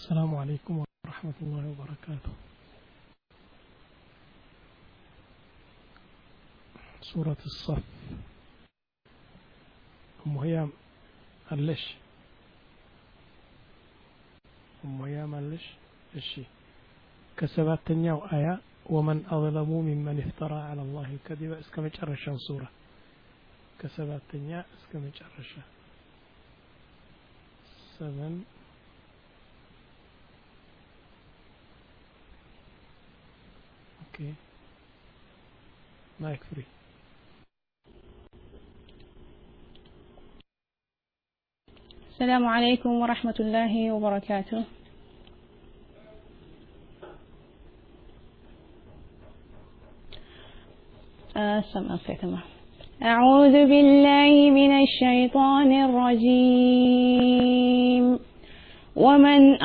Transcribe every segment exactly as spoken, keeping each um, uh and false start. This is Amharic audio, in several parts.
السلام عليكم ورحمة الله وبركاته. سورة الصف. أم هيام اللش أم هيام اللش الشي كسبات تنياو آية ومن أظلم ممن افترى على الله الكذب اسكم جرشان سورة كسبات تنيا اسكم جرشان سبن اوكي ما يكفري. السلام عليكم ورحمة الله وبركاته. أسمع تمام. أعوذ بالله من الشيطان الرجيم. ومن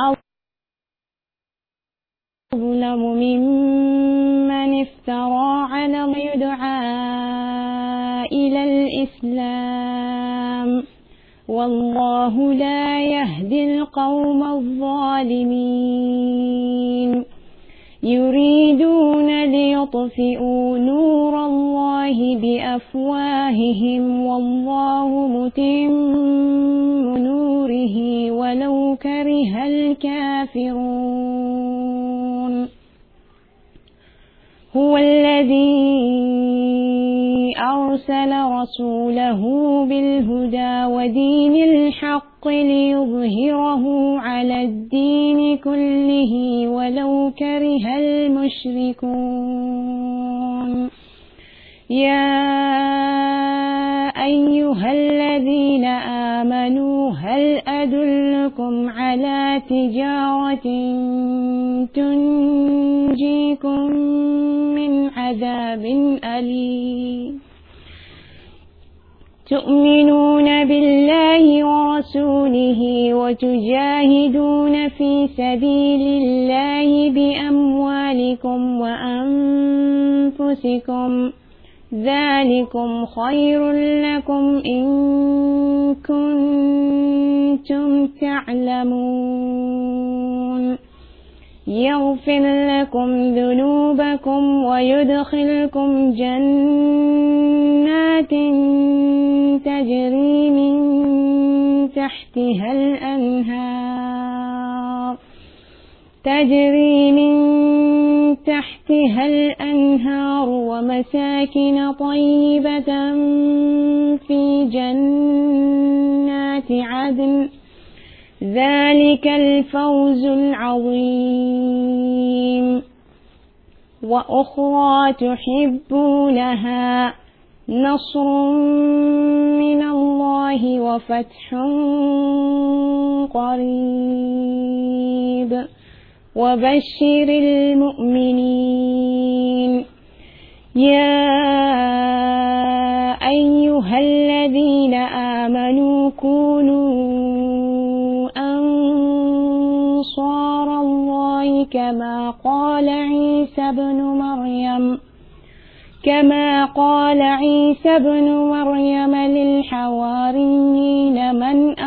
أظلم ممن افترى على الله يدعى إلى الإسلام والله لا يهدي القوم الظالمين. يريدون ليطفئوا نور الله بأفواههم والله متم نوره ولو كره الكافرون. هو الذي أرسل رسوله بالهدى ودين الحق ليظهره على الدين كله ولو كره المشركون. يا أيها الذين آمنوا هل أدلكم على تجارة تنجيكم من عذاب أليم تؤمنون بالله ورسوله وتجاهدون في سبيل الله بأموالكم وأنفسكم ذلكم خير لكم إن كنتم تعلمون. يغفر لكم ذنوبكم ويدخلكم جنات تجري من تحتها الأنهار تجري من تحتها الأنهار ومساكن طيبة في جنات عدن ذلك الفوز العظيم. وأخرى تحبونها نصر من الله وفتح قريب وبشر المؤمنين. يا أيها الذين آمنوا كونوا أنصار الله كما قال عيسى ابن مريم كما قال عيسى ابن مريم للحواريين من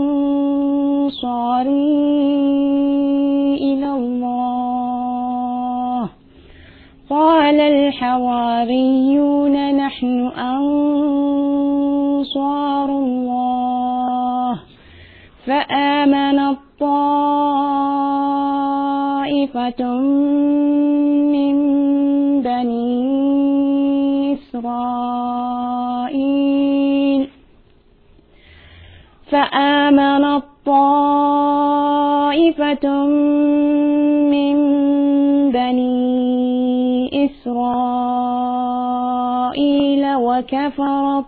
أنصاري إلى الله قال الحواريون نحن أنصار الله. فآمن طائفة من بني إسرائيل فآمنت طائفة من بني إسرائيل وكفرت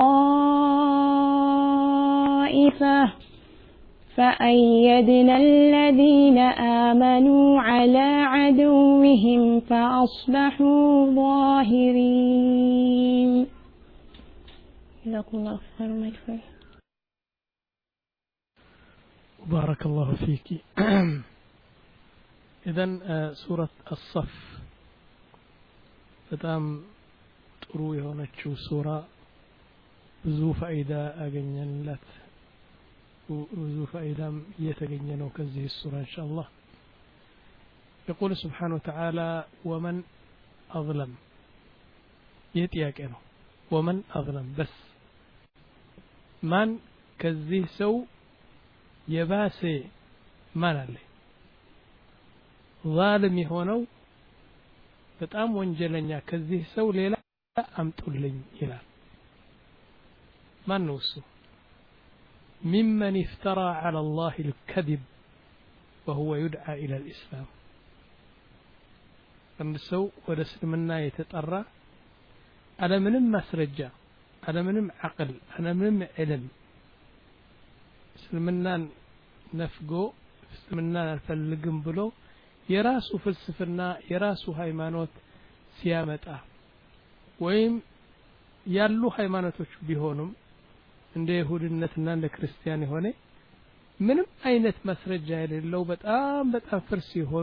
طائفة فأيدنا الذين آمنوا على عدوهم فأصبحوا ظاهرين. جزاكم الله خيرا. بارك الله فيك. إذن سورة الصف በጣም ጥሩ የሆነችው ሱራ ብዙ ፋይዳ አገኘንላት ብዙ ፋይዳም እየተገኘ ነው ከዚህ ሱራ ኢንሻአላህ يقول سبحانه وتعالى ومن أظلم يتياك ነው ومن أظلم بس ማን ከዚህ ሰው የባሰ ማን አለ ዛልም የሆነው በጣም ወንጀለኛ ከዚህ ሰው ሌላ አምጡልኝ ይላል ማን ነው እሱ ممن افترى على الله الكذب وهو يدعى إلى الإسلام አንድ ሰው ወደ እስልምና የተጠራ على ምንም ማስረጃ على ምንም عقل على ምንም علم እስልምናን ነፍጎ እስልምናን አልፈልግም ብሎ የራሱ ፍልስፍና የራሱ ሃይማኖት ሲያመጣ ወይም ያሉ ሃይማኖቶች ቢሆኑም እንደ ይሁድነትና እንደ ክርስቲያን የሆነ ምንም አይነት ማስረጃ የሌለው በጣም በጣም ፍርስ የሆኑ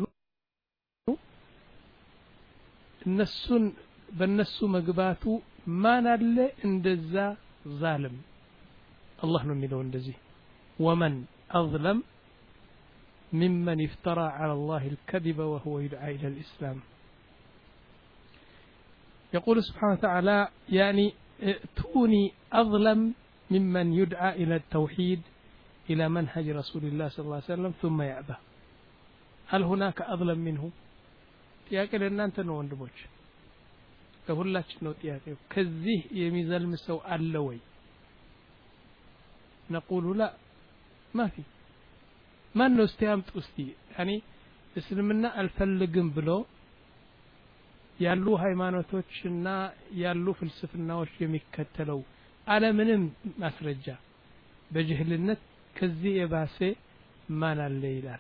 እነሱን በእነሱ መግባቱ ማን አለ እንደዛ ዛልም አላህ ነው የሚለው እንደዚህ ومن أظلم ممن افترى على الله الكذب وهو يدعى إلى الإسلام يقول سبحانه وتعالى يعني ائتوني أظلم ممن يدعى إلى التوحيد إلى منهج رسول الله صلى الله عليه وسلم ثم يأبى هل هناك أظلم منه تياكل أن أنت نوندبوش كهلاش نو تياكل كذيه يميزل مسو اللوي نقول لا ما في ما انه استيامت استي يعني اسلمنا الفلقن بلو ያሉ ሃይማኖቶችና ያሉ ፍልስፍናዎች የሚከተለው على ምንም ማስረጃ በጅህልነት ከዚህ የባሰ ማን አለ ይላል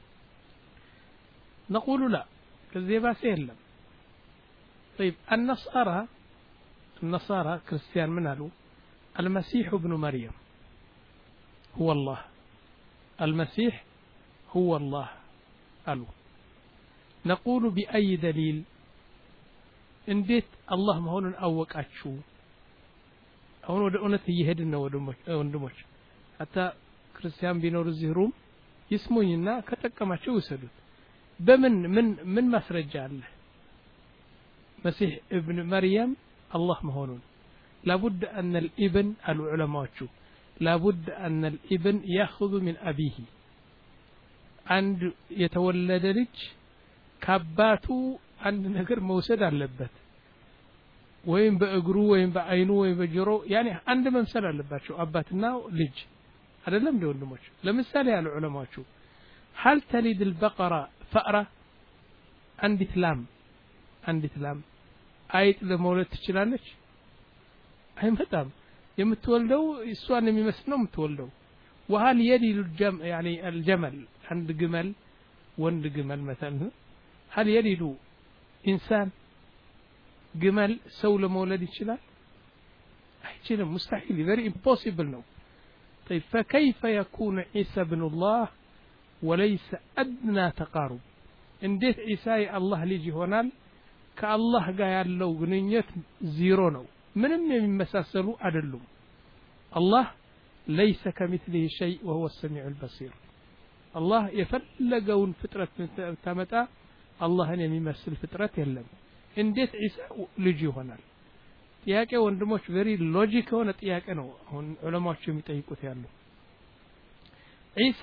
نقول لا ከዚህ የባሰ የለም طيب النصارى النصارى ክርስቲያን ምን አሉ المسيح ابن مريم هو الله المسيح هو الله قالوا نقول بأي دليل እንዴት አላህ መሆኑን አወቃችሁ አሁን ወደ እውነት እየሄድን ነው ወንድሞች አታ ክርስቲያን ቢኖር እዚህ ሩም ይስሙኝና ከተቀማቸው ይሰዱት በምን ምን ምን ማስረጃ አለ مسيح ابن مريم الله مهونون لابد أن الابن العلماء لابد أن الابن يأخذ من أبيه عند يتولد لج كاباتو عند نجر موسد اللبت وين بأجرو وين بعينو وين بجرو يعني عند ممثل اللبت شو أباتنا لج هذا لم يقول لمش لمثال على العلماء شو هل تلد البقرة فأرة عند تلام عند تلام آية لمولد تشلانش هاي متام يمتولدو السؤال يمسنو متولدو وهل يلد الجم يعني الجمل عند جمل وند جمل مثلا هل يلد إنسان جمل سول مولد يشلال هيك مستحيل very impossible no طيب فكيف يكون عيسى ابن الله وليس أدنى تقارب انديت عيسى الله ليجي هونال كالله جاي ያለው ግንኙነት ዜሮ ነው ምንም የሚመሳሰሉ አይደሉም الله ليس كمثله شيء وهو السميع البصير الله يفلقون فترة تمتا الله የሚመስል ፍጥረት የለም እንዴት ዒሳ ልጅ ይሆናል ጥያቄ ወንድሞች very logic ሆነ ጥያቄ ነው አሁን ዑለማዎች የሚጠይቁት ያለው ዒሳ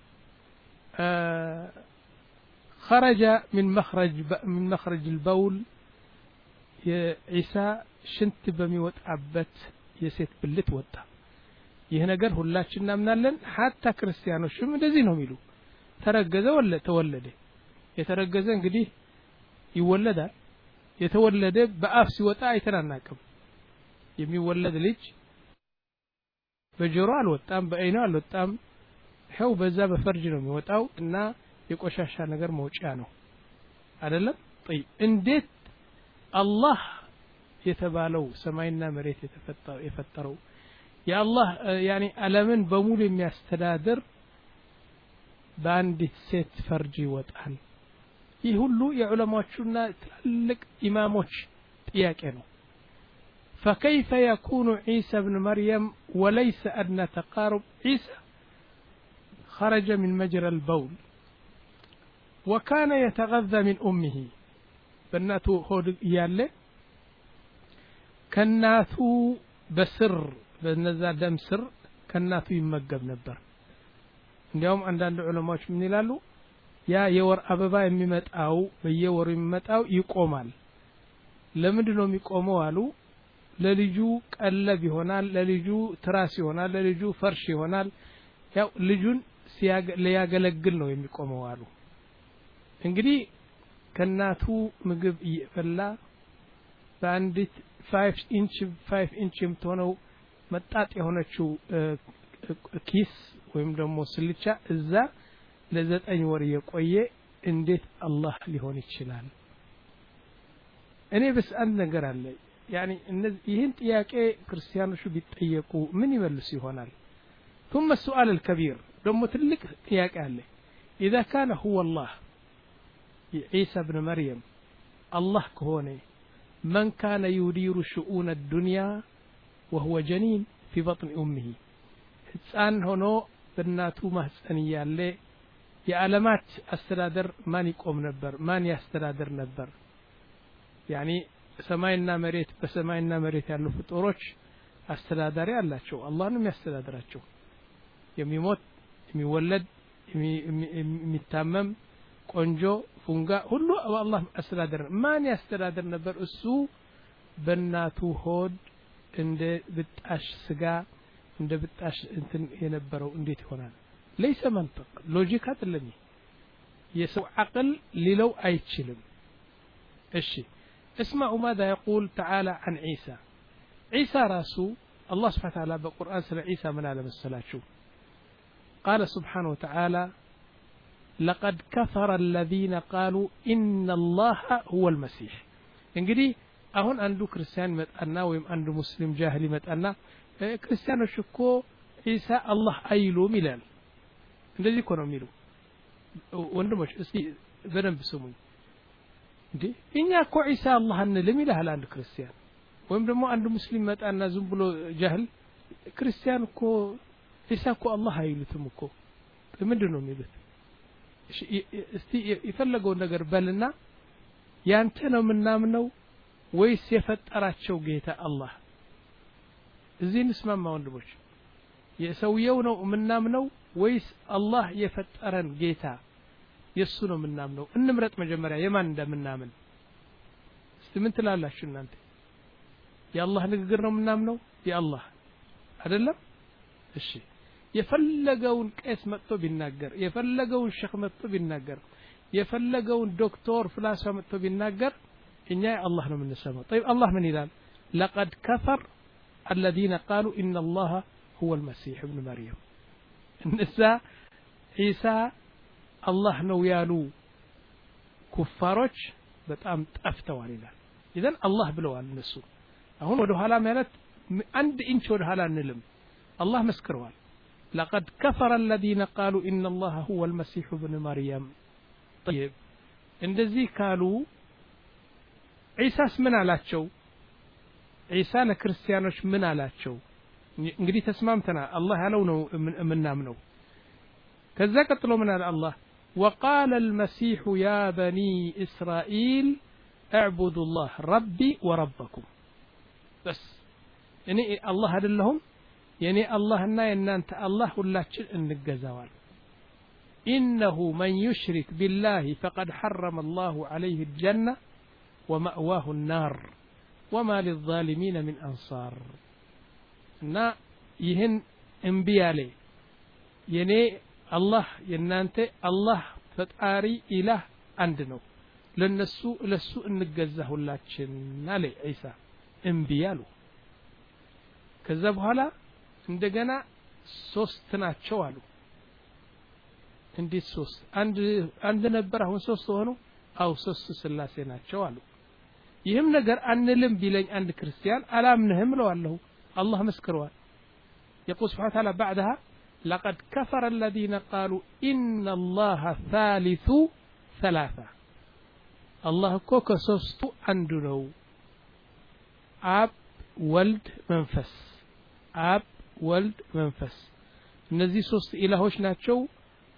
خرج من مخرج من مخرج البول عيسى ሽንት በሚወጣበት የሴት ብልት ወጣ ይሄ ነገር ሁላችን እናምናለን hatta ክርስቲያኖችም እንደዚህ ነው የሚሉ ተረገዘ ወለ ተወለደ የተረገዘ እንግዲህ ይወለዳል የተወለደ በአፍ ሲወጣ አይተናናቅም የሚወለድ ልጅ በጆሮ አልወጣም በአይኑ አልወጣም ሄው በዛ በፈርጅ ነው የሚወጣው እና የቆሻሻ ነገር መውጫ ነው አይደለም طيب እንዴት አላህ የተባለው ሰማይና መሬት የተፈጠረው የፈጠረው ያአላህ ያኒ ዓለምን በሙሉ የሚያስተዳድር በአንዲት ሴት ፈርጅ ይወጣል ይህ ሁሉ የዑለማዎችና ትልቅ ኢማሞች ጥያቄ ነው فكيف يكون عيسى ابن مريم وليس أدنى تقارب عيسى خرج من مجرى البول وكان يتغذى من أمه بناتو هود ياله كناتو بسر بنزا دم سر كناتو يمجب نبر اليوم عندنا علماء من يلالو يا يور أبابا يميمتاو بيور يميمتاو يقومال ለምንድነው የሚቆመው አሉ ለልጁ ቀለብ ይሆናል ለልጁ ትራስ ይሆናል ለልጁ ፈርሽ ይሆናል ያው ልጁን ሲያገለግል ነው የሚቆመው አሉ እንግዲህ ከናቱ ምግብ ይፈላ በአንዲት five inch five inch የምትሆነው መጣጥ የሆነችው ኪስ ወይም ደግሞ ስልቻ እዛ ለዘጠኝ ወር የቆየ እንዴት አላህ ሊሆን ይችላል እኔ በስ አንድ ነገር አለ يعني ይህን ጥያቄ ክርስቲያኖቹ ቢጠየቁ ምን ይመልሱ ይሆናል ثم السؤال الكبير ደግሞ ትልቅ ጥያቄ አለ اذا كان هو الله عيسى ابن مريم الله ከሆነ من كان يدير شؤون الدنيا وهو جنين في بطن امه ህፃን ሆኖ በእናቱ ማህፀን ያለ የዓለማት አስተዳደር ማን ይቆም ነበር ማን ያስተዳደር ነበር يعني ሰማይና መሬት በሰማይና መሬት ያሉ ፍጡሮች አስተዳዳሪ አላቸው አላህ ነው የሚያስተዳድራቸው የሚሞት የሚወለድ የሚታመም ቆንጆ ፉንጋ ሁሉ አላህ አስተዳደር ማን ያስተዳድር ነበር እሱ በእናቱ ሆድ እንደ ብጣሽ ስጋ እንደ ብጣሽ እንትን የነበረው እንዴት ይሆናል ليس منطق ሎጂክ አይደለም የሰው عقل ሊለው አይችልም እሺ اسمعوا ماذا يقول تعالى عن عيسى عيسى رسول الله سبحانه وتعالى بالقرآن سنة عيسى من عالم السلاشو قال سبحانه وتعالى لقد كفر الذين قالوا إن الله هو المسيح انجدي اهون عنده كريستيان متأنا ويم عنده مسلم جاهلي متأنا كريستيان شكو عيسى الله أيلو ميلان እንደዚህ እኮ ነው የሚሉ ወንድሞች እስቲ በደንብ ስሙኝ እንዴ እኛ እኮ ዒሳ አላህ እንልም ይላል አንድ ክርስቲያን ወይም ደግሞ አንድ ሙስሊም መጣና ዝም ብሎ ጃህል ክርስቲያን እኮ ዒሳ እኮ አላህ አይሉትም እኮ ምንድነው የሚሉት እስቲ የፈለገው ነገር በልና ያንተ ነው ምናምነው ወይስ የፈጠራቸው ጌታ አላህ እዚህ እንስማማ ወንድሞች የሰውየው ነው ምናምነው ወይስ አላህ የፈጠረን ጌታ የሱ ነው ምናምነው እንምረጥ መጀመሪያ የማን እንደምናምን እስቲ ምን ትላላችሁ እናንተ የአላህ ንግግር ነው ምናምነው የአላህ አይደለም እሺ የፈለገውን ቄስ መጥቶ ቢናገር የፈለገውን ሸኽ መጥቶ ቢናገር የፈለገውን ዶክተር ፍላሳ መጥቶ ቢናገር እኛ የአላህ ነው የምንሰማው طيب الله ምን ይላል لقد كفر الذين قالوا ان الله هو المسيح ابن مريم እነዛ ዒሳ አላህ ነው ያሉ ኩፋሮች በጣም ጠፍተዋል ይላል ኢዘን አላህ ብለዋል እነሱ አሁን ወደ ኋላ ማለት አንድ ኢንች ወደ ኋላ እንልም አላህ መስክረዋል لقد كفر الذين قالوا ان الله هو المسيح ابن مريم طيب እንደዚህ ካሉ ዒሳስ ምን አላቸው ዒሳ ለክርስቲያኖች ምን አላቸው እንግዲህ ተስማምተናል አላህ ያለው ነው ምናምነው ከዛ ቀጥሎ ምን አለ አላህ وقال المسيح يا بني إسرائيل اعبدوا الله ربي وربكم بس يعني الله አይደለሁም يعني اللهنا ينانت الله ሁላችን እንገዛዋል إنه من يشرك بالله فقد حرم الله عليه الجنة ومأواه النار وما للظالمين من أنصار እና ይህን እንቢያለ የኔ አላህ የናንተ አላህ ፈጣሪ ኢላህ አንድ ነው ለነሱ ለሱ እንገዛ ሁላችን አለ ዒሳ እንቢያሉ ከዛ በኋላ እንደገና ሶስት ናቸው አሉ እንዴት ሶስት አንድ አንድ ነበር አሁን ሶስት ሆኖ አው ሶስት ስላሴ ናቸው አሉ ይህም ነገር አንልም ቢለኝ አንድ ክርስቲያን አላምንህም ለዋለሁ الله مسكروان يقول سبحانه وتعالى بعدها لقد كفر الذين قالوا إن الله ثالث ثلاثة الله كوكا سوستو عندنو أب ولد منفس أب ولد منفس እነዚህ ሶስት ኢላሆች ናቸው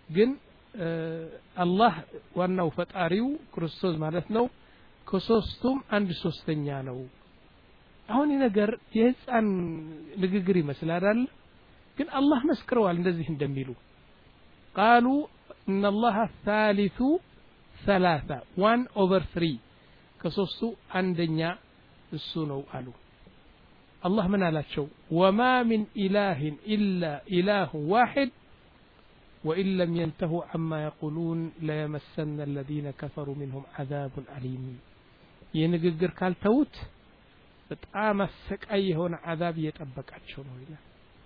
ግን አላህ ዋናው ፈጣሪው ክርስቶስ ማለት ነው ከሶስቱም አንድ ሶስተኛ ነው አሁን ነገር የህፃን ንግግር ይመስላል አይደል ግን አላህ መስክረዋል እንደዚህ እንደሚሉ قالوا ان الله الثالث ثلاثه one over three ከሶስቱ አንደኛ እሱ ነው አሉ الله من አላቸው وما من اله الا اله واحد وان لم ينتهوا عما يقولون ليمسن الذين كفروا منهم عذاب اليم የንግግር ካልተውት በጣም አሰቃይ የሆነ عذاب እየጠበቃቸው ነው ይላል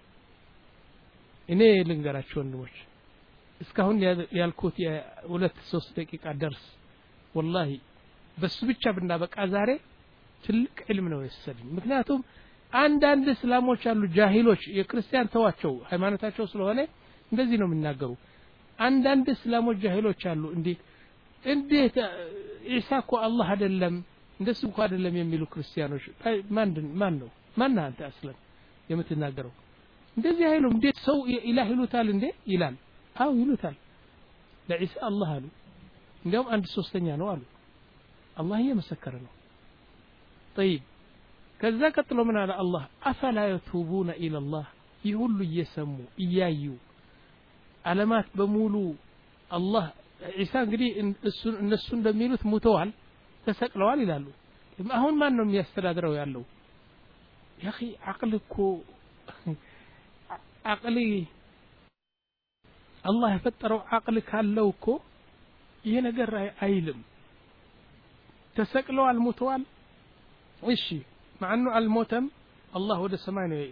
እኔ ልንገራችሁ ወንድሞች እስካሁን ያልኩት የሁለት ሶስት ደቂቃ ደርስ والله በሱ ብቻ ብናበቃ ዛሬ ትልቅ ዕልም ነው የሰደኝ ምክንያቱም አንድ አንድ እስላሞች አሉ ጃሂሎች የክርስቲያን ተዋቸው ሃይማኖታቸው ስለሆነ እንደዚህ ነው የሚናገሩ አንድ አንድ እስላሞች ጃሂሎች አሉ እንዴ እንዴት ኢሳ እኮ አላህ አይደለም እንደሱ እኮ አይደለም የሚሉ ክርስቲያኖች ማን ማን ነው ማን አንተ አስለም የምትናገረው እንደዚህ አይሉም እንዴት ሰው ኢላህ ይሉታል እንዴ ይላል አው ይሉታል ለኢሳ አላህ አሉ እንደውም አንድ ሶስተኛ ነው አሉ አላህ እየመሰከረ ነው طيب ከዛ ቀጥሎ ምን አለ አላህ አፈላ يتوبون الى الله ይሁሉ እየሰሙ እያዩ ዓለማት በሙሉ አላህ ኢሳ እንግዲህ እነሱ እንደሚሉት ሙተዋል ተሰቅለዋል ይላሉ አሁን ማን ነው የሚያስተዳድረው ያለው يا اخي عقلك عقلي الله የፈጠረው عقل ካለው እኮ ይሄ ነገር አይልም ተሰቅለዋል ሙተዋል እሺ ማንኑ አልሞተም الله ወደ ሰማይ ነው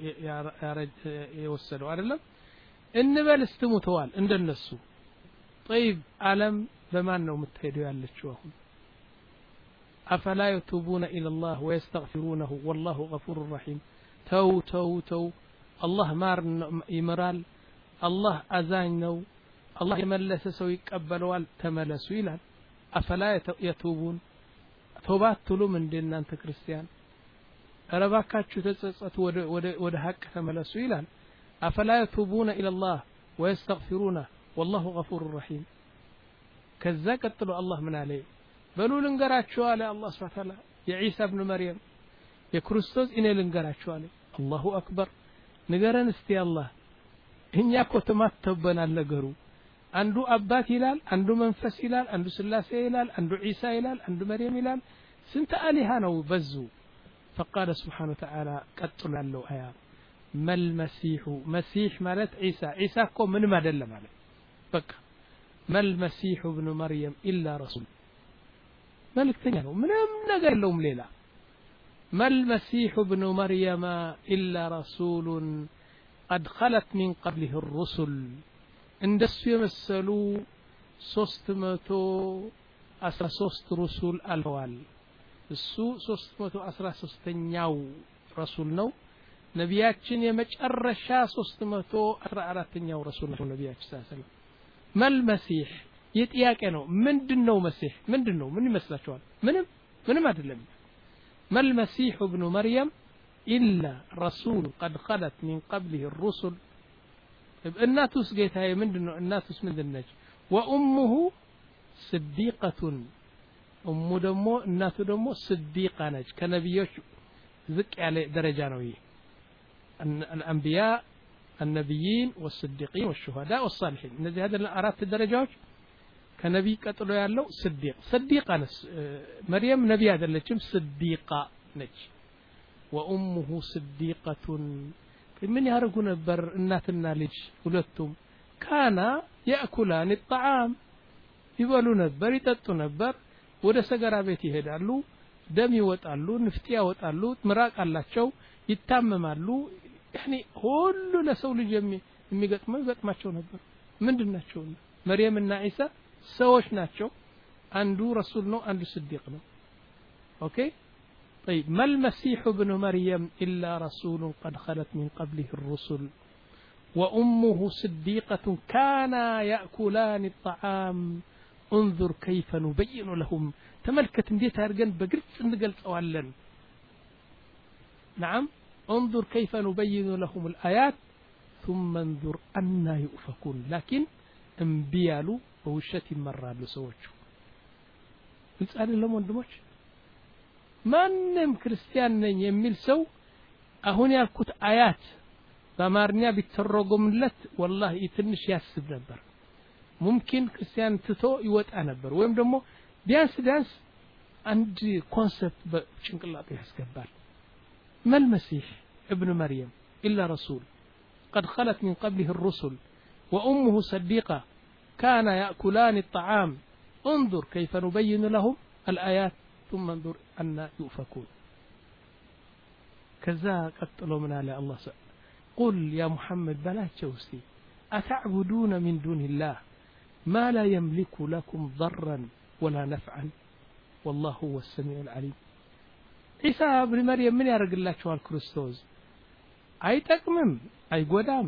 የወሰደው አይደለም እንበል እስተሙተዋል እንደነሱ طيب ዓለም በማን ነው የምትሄደው ያለችው አሁን أفلا يتوبون إلى الله ويستغفرونه والله غفور رحيم تو تو تو الله مار يمرال الله أزانو الله يملس سو يقبلوال تملسوا ይላል أفلا يتوبون توبات تلو من دين أنت كريستيان أرباكاتشو تتصت ود ود ود حق تملسوا ይላል أفلا يتوبون إلى الله ويستغفرونه والله غفور رحيم كذا قتلوا الله من عليه بلو لنقراتشو على الله سبحانه وتعالى يا عيسى ابن مريم يا كريستوس إني لنقراتشو على الله أكبر نقرن استي الله إن يكو تماتبنا اللقرو عنده أبات هلال عنده منفس هلال عنده سلاسة هلال عنده عيسى هلال عنده مريم هلال سنت آلهانا وبزو فقال سبحانه وتعالى قتل له آيات ما المسيح مسيح مالت عيسى عيسى كو من ما دل مالت بك ما المسيح ابن مريم إلا رسول ملك تنينو من نقل لهم ليلة ما المسيح ابن مريم إلا رسول قد خلت من قبله الرسل اندسو يمثلوا سوستمتو أسرى سوست رسول الوال السو سوستمتو أسرى سوستنياو رسول نو نبياتشن يمجرشا سوستمتو أسرى أراتنياو رسول نبياتش ساسل ما المسيح يتياك أنه من دنو مسيح من دنو من يمثلشوال منم منم أدلم ما المسيح ابن مريم إلا رسول قد خلت من قبله الرسل الناتوس قيت هاي من دنو الناتوس من دنج وأمه صديقة أم دمو الناتو دمو صديقة نج كنبيوش ذك على درجة نوية الأنبياء النبيين والصديقين والشهداء والصالحين الذي هذا أردت الدرجات كنبي قتلوا يالله صديق صديقة نس مريم نبي هذا اللي كم صديقة نج وأمه صديقة من يهرقون بر الناتنا لج ولدتم كان يأكلان الطعام يبالون بر يتتون بر وده سجرا بيتي هدالو دم يوطالو نفتيا يوطالو مراق አላቸው ይታመማሉ يعني ሁሉ ለሰው ልጅ የሚገጥመው ይገጥማቸው ነበር ምንድናቸው مريم እና ኢሳ ሰዎች ናቸው አንዱ ረሱል ነው አንዱ صديق ነው اوكي طيب ما المسيح ابن مريم الا رسول قد خلت من قبله الرسل وامه صديقة كانا ياكلان الطعام انظر كيف نبين لهم تملكت እንዴት አድርገን በግልጽ እንገልጸዋለን نعم انظر كيف نبين لهم الآيات ثم انظر أن يؤفكون لكن እምቢ ያሉ በውሸት ይመራሉ ሰዎቹ ግልጽ አይደለም ወንድሞች ማንንም ክርስቲያን ነኝ የሚል ሰው አሁን ያልኩት አያት በአማርኛ ቢተረጎምለት والله ትንሽ ያስብ ነበር ممكن ክርስቲያን ትቶ ይወጣ ነበር ወይም ደግሞ ቢያንስ ቢያንስ አንድ ኮንሰፕት በጭንቅላቱ ያስገባል ما المسيح ابن مريم إلا رسول قد خلت من قبله الرسل وأمه صديقة كان يأكلان الطعام انظر كيف نبين لهم الآيات ثم انظر أن يؤفكون كذا قتلوا من على الله سأل. قل يا محمد بلا تشوسي أتعبدون من دون الله ما لا يملك لكم ضرا ولا نفعا والله هو السميع العليم عيسى ابن مريم من يرق الله شوال كريستوس أي تقمم أي قدام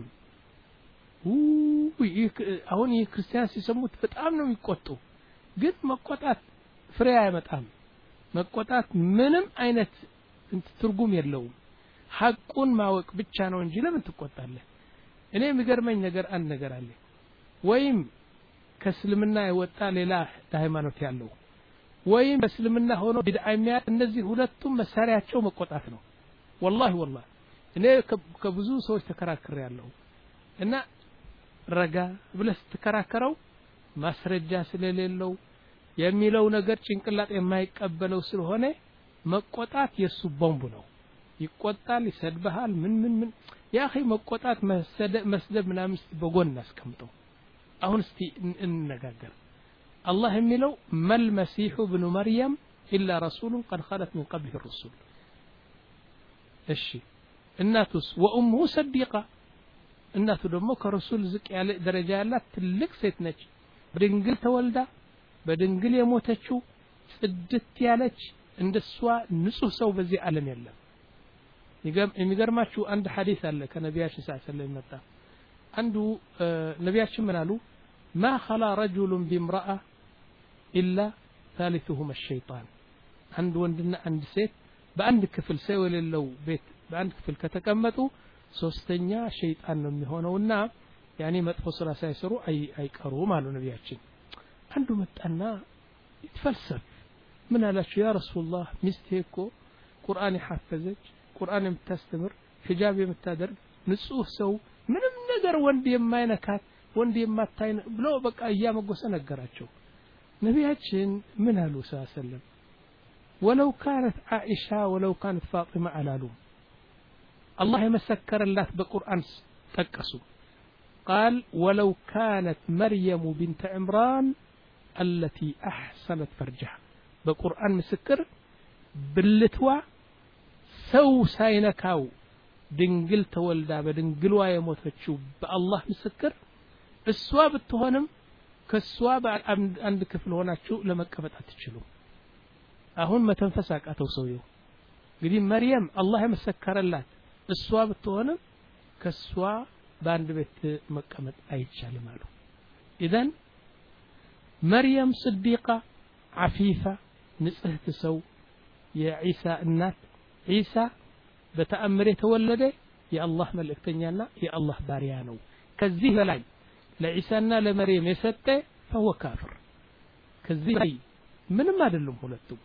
አሁን የክርስቲያን ሲሰሙት በጣም ነው የሚቆጡ ግን መቆጣት ፍሬ አይመጣም መቆጣት ምንም አይነት ትርጉም የለውም ሐቁን ማወቅ ብቻ ነው እንጂ ለምን ትቆጣለህ እኔ የሚገርመኝ ነገር አንድ ነገር አለ ወይም ከእስልምና የወጣ ሌላ ሃይማኖት ያለው ወይም በእስልምና ሆኖ ቢድዓ የሚያደርግ እነዚህ ሁለቱም መሳሪያቸው መቆጣት ነው والله والله እኔ ከብዙ ሰዎች ተከራክሬያለሁ እና ረጋ ብለህ ተከራከረው ማስረጃ ስለሌለው የሚለው ነገር ጭንቅላት የማይቀበለው ስለሆነ መቆጣት የሱ ቦምብ ነው ይቆጣል ይሰድብሃል ምን ምን ምን ያ اخي መቆጣት መስደብ ምናምን በጎን አስቀምጠው አሁን እስቲ እንነጋገር الله የሚለው መል መሲሁ ابن مريم الا رسول قد خلت من قبله الرسل እሺ እናቱስ وامه صديقه እናቱ ደግሞ ከረሱል ዝቅ ያለ ደረጃ ያላት ትልቅ ሴት ነች በድንግል ተወልዳ በድንግል የሞተችው ጽድት ያለች እንደሷ ንጹህ ሰው በዚህ ዓለም የለም የሚገርማችሁ አንድ ሐዲስ አለ ከነቢያችን ሰለላሁ ዐለይሂ ወሰለም መጣ አንዱ ነቢያችን ምን አሉ ما خلا رجل بامرأة إلا ثالثهما الشيطان አንድ ወንድና አንድ ሴት በአንድ ክፍል ሰው የሌለው ቤት በአንድ ክፍል ከተቀመጡ ሶስተኛ ሸይጣን ነው የሚሆነውና ያኔ መጥፎ ስራ ሳይሰሩ አይ አይቀሩም አሉ ነቢያችን አንዱ መጣና ይተፈልሰፍ ምን አላችሁ ያ ረሱላህ ሚስቴ እኮ ቁርአን ይሐፈዘች ቁርአን የምታስተምር ሒጃብ የምታደርግ ንጹህ ሰው ምንም ነገር ወንድ የማይነካት ወንድ የማታይን ብሎ በቃ እያመጎሰ ነገራቸው ነቢያችን ምን አሉ ሰለላሁ ولو كانت عائشة ولو كانت فاطمة علالو الله يمسكر الله بقرآن تكسو قال ولو كانت مريم بنت عمران التي أحسنت فرجها بقرآن مسكر باللتوى سو ساينكاو دنجل تولدا بدنجلوا يموتشو بالله مسكر السواب التهنم كالسواب عند كفل هناكو لما كفت أتشلو أهون ما تنفسك أتوصيو قديم مريم الله يمسكر الله السواب التهنم كالسواب باند بيت مكمت أيتشال مالو إذن مريم صديقة عفيفة نصه تسو يا عيسى النات عيسى بتأمره تولده يا الله ملكتنيانا يا الله باريانو كذيه لاي لعيسانا لمريم يسته فهو كافر كذيه لاي من ما دلهم ሁለቱም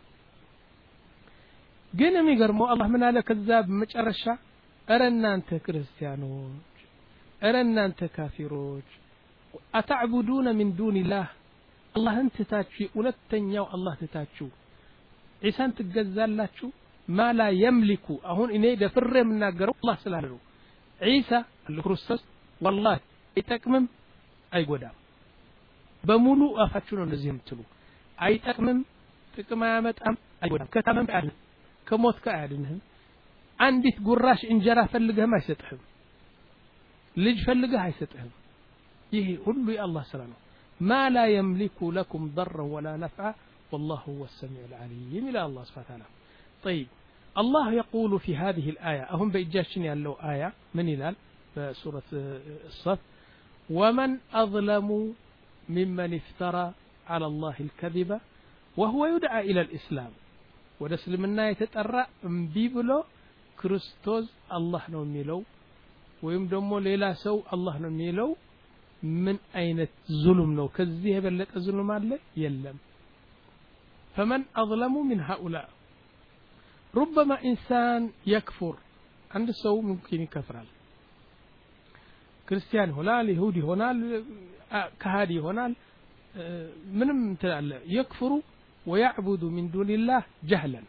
ግን የሚገርመው አላህ ምን አለ ከዛብ መጨረሻ አረ እናንተ ክርስቲያኖች አረ እናንተ ካፊሮች አተዕቡዱነ ሚን ዱንላህ አላህን ትታችሁ ሁለተኛው አላህ ትታችሁ ዒሳን ትገዛላችሁ ማላ የምሊኩ አሁን እኔ ደፍሬ የምናገረው አላህ ስላለ ነው ዒሳ ክርስቶስ والله አይጠቅምም አይጎዳም በሙሉ አፋችሁ ነው እንደዚህ የምትሉ አይጠቅምም ጥቅም አያመጣም አይጎዳም ከታመም አይደል ከሞት ከአያድንህም አንዲት ጉራሽ እንጀራ ፈልገህም አይሰጥህም ልጅ ፈልገህ አይሰጥህም ይሄ ሁሉ የአላህ ስራ ነው ما لا يملك لكم ضرا ولا نفعا والله هو السميع العليم إلى الله سبحانه وتعالى طيب الله يقول في هذه الآية أهم بإجاشن يالله آية من إلال سورة الصف ومن أظلم ممن افترى على الله الكذب وهو يدعى إلى الإسلام ودسلمنا يتترى بيبلو كريستوس الله نميلو ويمدمو ليلا سو الله نميلو من أين الظلم نو كذيه بلت الظلم على يلم فمن أظلم من هؤلاء ربما إنسان يكفر عند السو ممكن يكفر كريستيان هنا اليهودي هنا كهادي هنا منم يكفر ويعبد من دون الله جهلا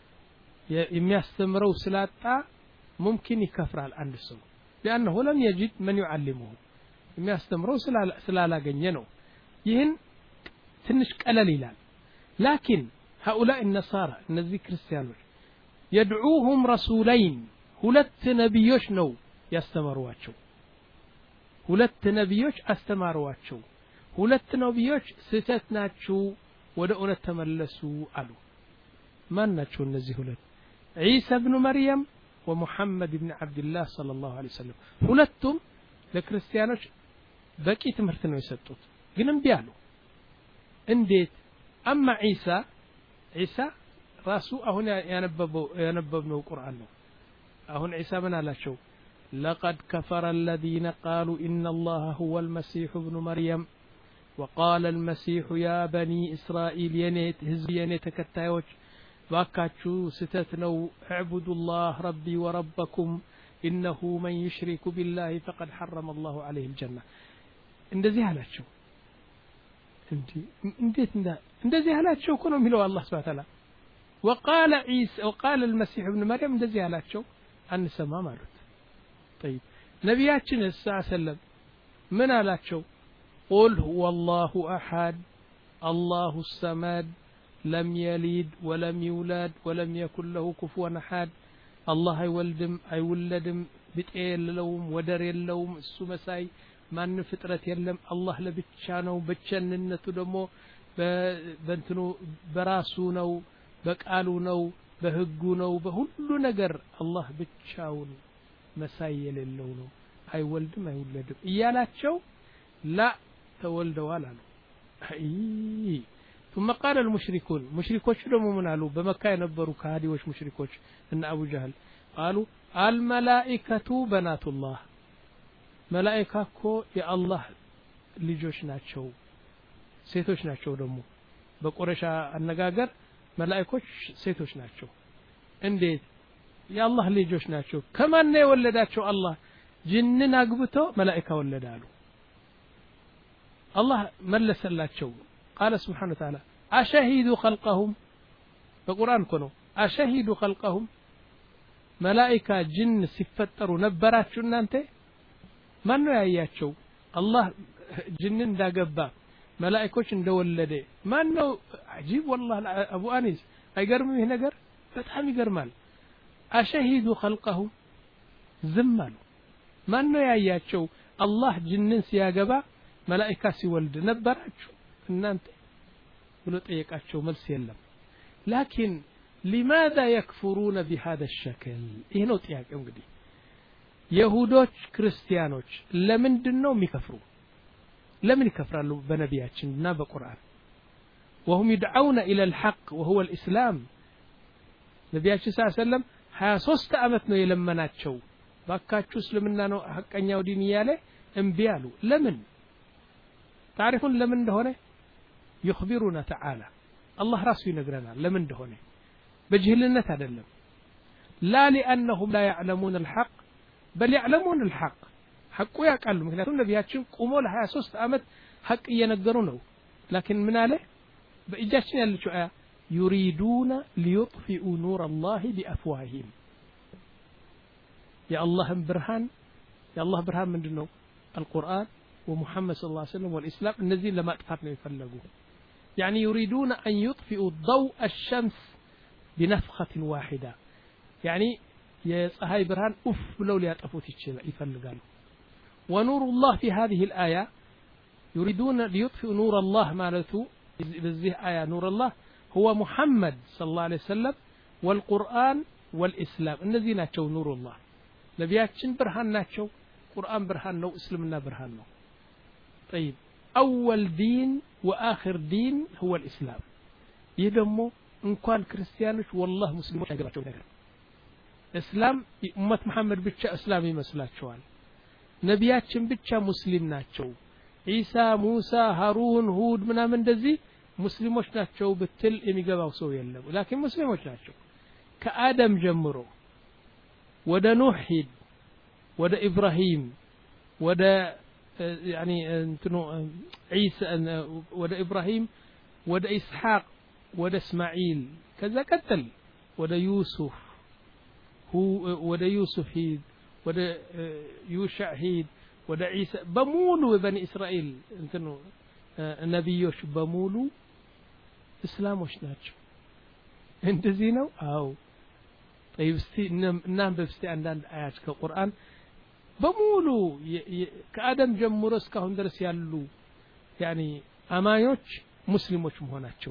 يستمروا سلاطة ممكن يكفر عند السو لأنه لم يجد من يعلمه يستمروا سلالا جنينه يهن تنش قليلا لكن هؤلاء النصارى النزي كريستيانوس يدعوهم رسولين ሁለት ነብዮች ነው ያስተማሩዋቸው ሁለት ነብዮች አስተማሩዋቸው ሁለት ነብዮች ስህተት ናቸው ወደ እውነት ተመለሱ አሉ ማን ናቸው እነዚህ ሁለት ዒሳ ኢብኑ መርየም ወሙሐመድ ኢብኑ አብዱላህ ሰለላሁ ዐለይሂ ወሰለም ሁለቱም ለክርስቲያኖች በቂ ትምህርት ነው የሰጡት ግን እምቢ አሉ እንዴት አማ ዒሳ ዒሳ ራሱ አሁን ያነበበው ያነበብነው ቁርአን ነው አሁን ዒሳ ምን አላቸው لقد كفر الذين قالوا إن الله هو المسيح ابن مريم وقال المسيح يا بني إسرائيل ينيت هزب ينيت كتايوش باكاتشو ستتنو اعبدوا الله ربي وربكم إنه من يشرك بالله فقد حرم الله عليه الجنة እንደዚህ አላቸው እንዴ እንዴት እንደዚህ አላቸው እኮ ነው የሚለው አላህ Subhanahu Wa Ta'ala وقال عيسى وقال المسيح ابن مريم እንደዚህ አላቸው አንሰማ ማለት طيب ነብያችን ሰለላሁ ዐለይሂ ወሰለም ምን አላቸው قل هو الله احد الله الصمد لم يلد ولم يولد ولم يكن له كفوا احد الله አይወልድም አይወለድም ቢጤለውም ወደር የለውም እሱ መሳይ ማን ፍጥረት የለም አላህ ለብቻ ነው በቸንነቱ ደግሞ በእንትኑ በራሱ ነው በቃሉ ነው በህጉ ነው በሁሉ ነገር አላህ ብቻውን መሳይ የሌለው ነው አይወልድም አይወለድም እያላቸው ላ ተወልደዋል አሉ አይ ثم قال المشركون مشركوች ደግሞ ምን አሉ በመካ የነበሩ ካዲዎች ሙሽሪኮች እና አቡ ጀህል قالوا الملائكه بنات الله መላእክት እኮ የአላህ ልጆች ናቸው ሴቶች ናቸው ደግሞ በቁረሻ አነጋገር መላእክቶች ሴቶች ናቸው እንዴት የአላህ ልጆች ናቸው ከማን ነው የወለዳቸው አላህ ጅንን አግብቶ መላእክት ወለዳሉ አላህ መለሰላቸው قال سبحانه وتعالى أشهدوا خلقهم በቁርአን እኮ ነው أشهدوا خلقهم መላእክት ጅን ሲፈጠሩ ነበራችሁ እናንተ ማን ነው ያያቸው አላህ ጅንን እንዳገባ መላእክቶች እንደወለደ ማን ነው አጂብ والله አቡ አኒስ አይገርም ይሄ ነገር በጣም ይገርማል አሸሂዱ خلقهم ዝማሉ ማን ነው ያያቸው አላህ ጅንን ሲያገባ መላእክት ሲወልድ ነበራችሁ እናንተ ብሎ ጠየቃቸው መልስ የለም لكن لماذا يكفرون بهذا الشكل ይሄ ነው ጥያቄው እንግዲህ يهودوش كريستيانوش لمن دنو ميكفروا لمن يكفروا بنبياتنا بقرآن وهم يدعون إلى الحق وهو الإسلام نبياتنا صلى الله عليه وسلم هيا صوست أمتنا يلمناتشو باكاتشو سلمنا نو حقا نيو دينيالي انبيالو لمن تعرفون لمن دهونه يخبرنا تعالى الله راسي نقرنا لمن دهونه بجهلنا تدلم لا لأنهم لا يعلمون الحق بل يعلمون الحق حقو يقالوا ምክንያቱም ነብያችን ቆሞ ለ23 አመት ሐቅ እየነገሩ ነው لكن ምን አለ በእጃችን ያለችው አያ يريدون ليطفئوا نور الله بافواههم يا الله برهان يا الله برهان ምንድነው القرآن ومحمد صلى الله عليه وسلم والإسلام እነዚህ ለማጥፋት ነው ይፈልጉ يعني يريدون أن يطفئوا ضوء الشمس بنفخة واحدة يعني የፀሐይ ብርሃን ኡፍ ብለው ሊያጠፉት ይችላል ይፈልጋሉ ونور الله في هذه الآية يريدون ليطفئوا نور الله مالته بهذه آية نور الله هو محمد صلى الله عليه وسلم والقرآن والإسلام الذين ناتشو نور الله نبياتشن برهان ناتشو قرآن برهان نو إسلامنا برهان نو طيب أول دين وآخر دين هو الإسلام يدمو إن كان كريستيانوش والله مسلمون يقبعوا نقر اسلام امه محمد ብቻ እስላም ይመስላቸዋል ነብያችን ብቻ ሙስሊም ናቸው ኢሳ ሙሳ ሃሩን ሁድ ምናምን እንደዚህ ሙስሊሞች ናቸው ብትል የሚገባው ሰው የለም ላኪን ሙስሊሞች ናቸው ከአደም ጀምሮ ወደ ኑህ ሂድ ወደ ኢብራሂም ወደ يعني እንትኑ ኢሳ ወደ ኢብራሂም ወደ ኢስሐቅ ወደ እስማኤል ከዛ ቀጥል ወደ ዩሱፍ هو ወደ ዩሱፍ ሂድ ወደ ዩሻዕ ሂድ ወደ ኢሳ በሙሉ በኒ እስራኤል እንትኑ ነብዮች በሙሉ እስላሞች ናቸው እንደዚህ ነው አው طيب እስቲ እናም በስቲ አንዳንድ አያት ከቁርአን በሙሉ ከአደም ጀምሮ እስካሁን ድረስ ያሉ يعني አማኞች ሙስሊሞች መሆናቸው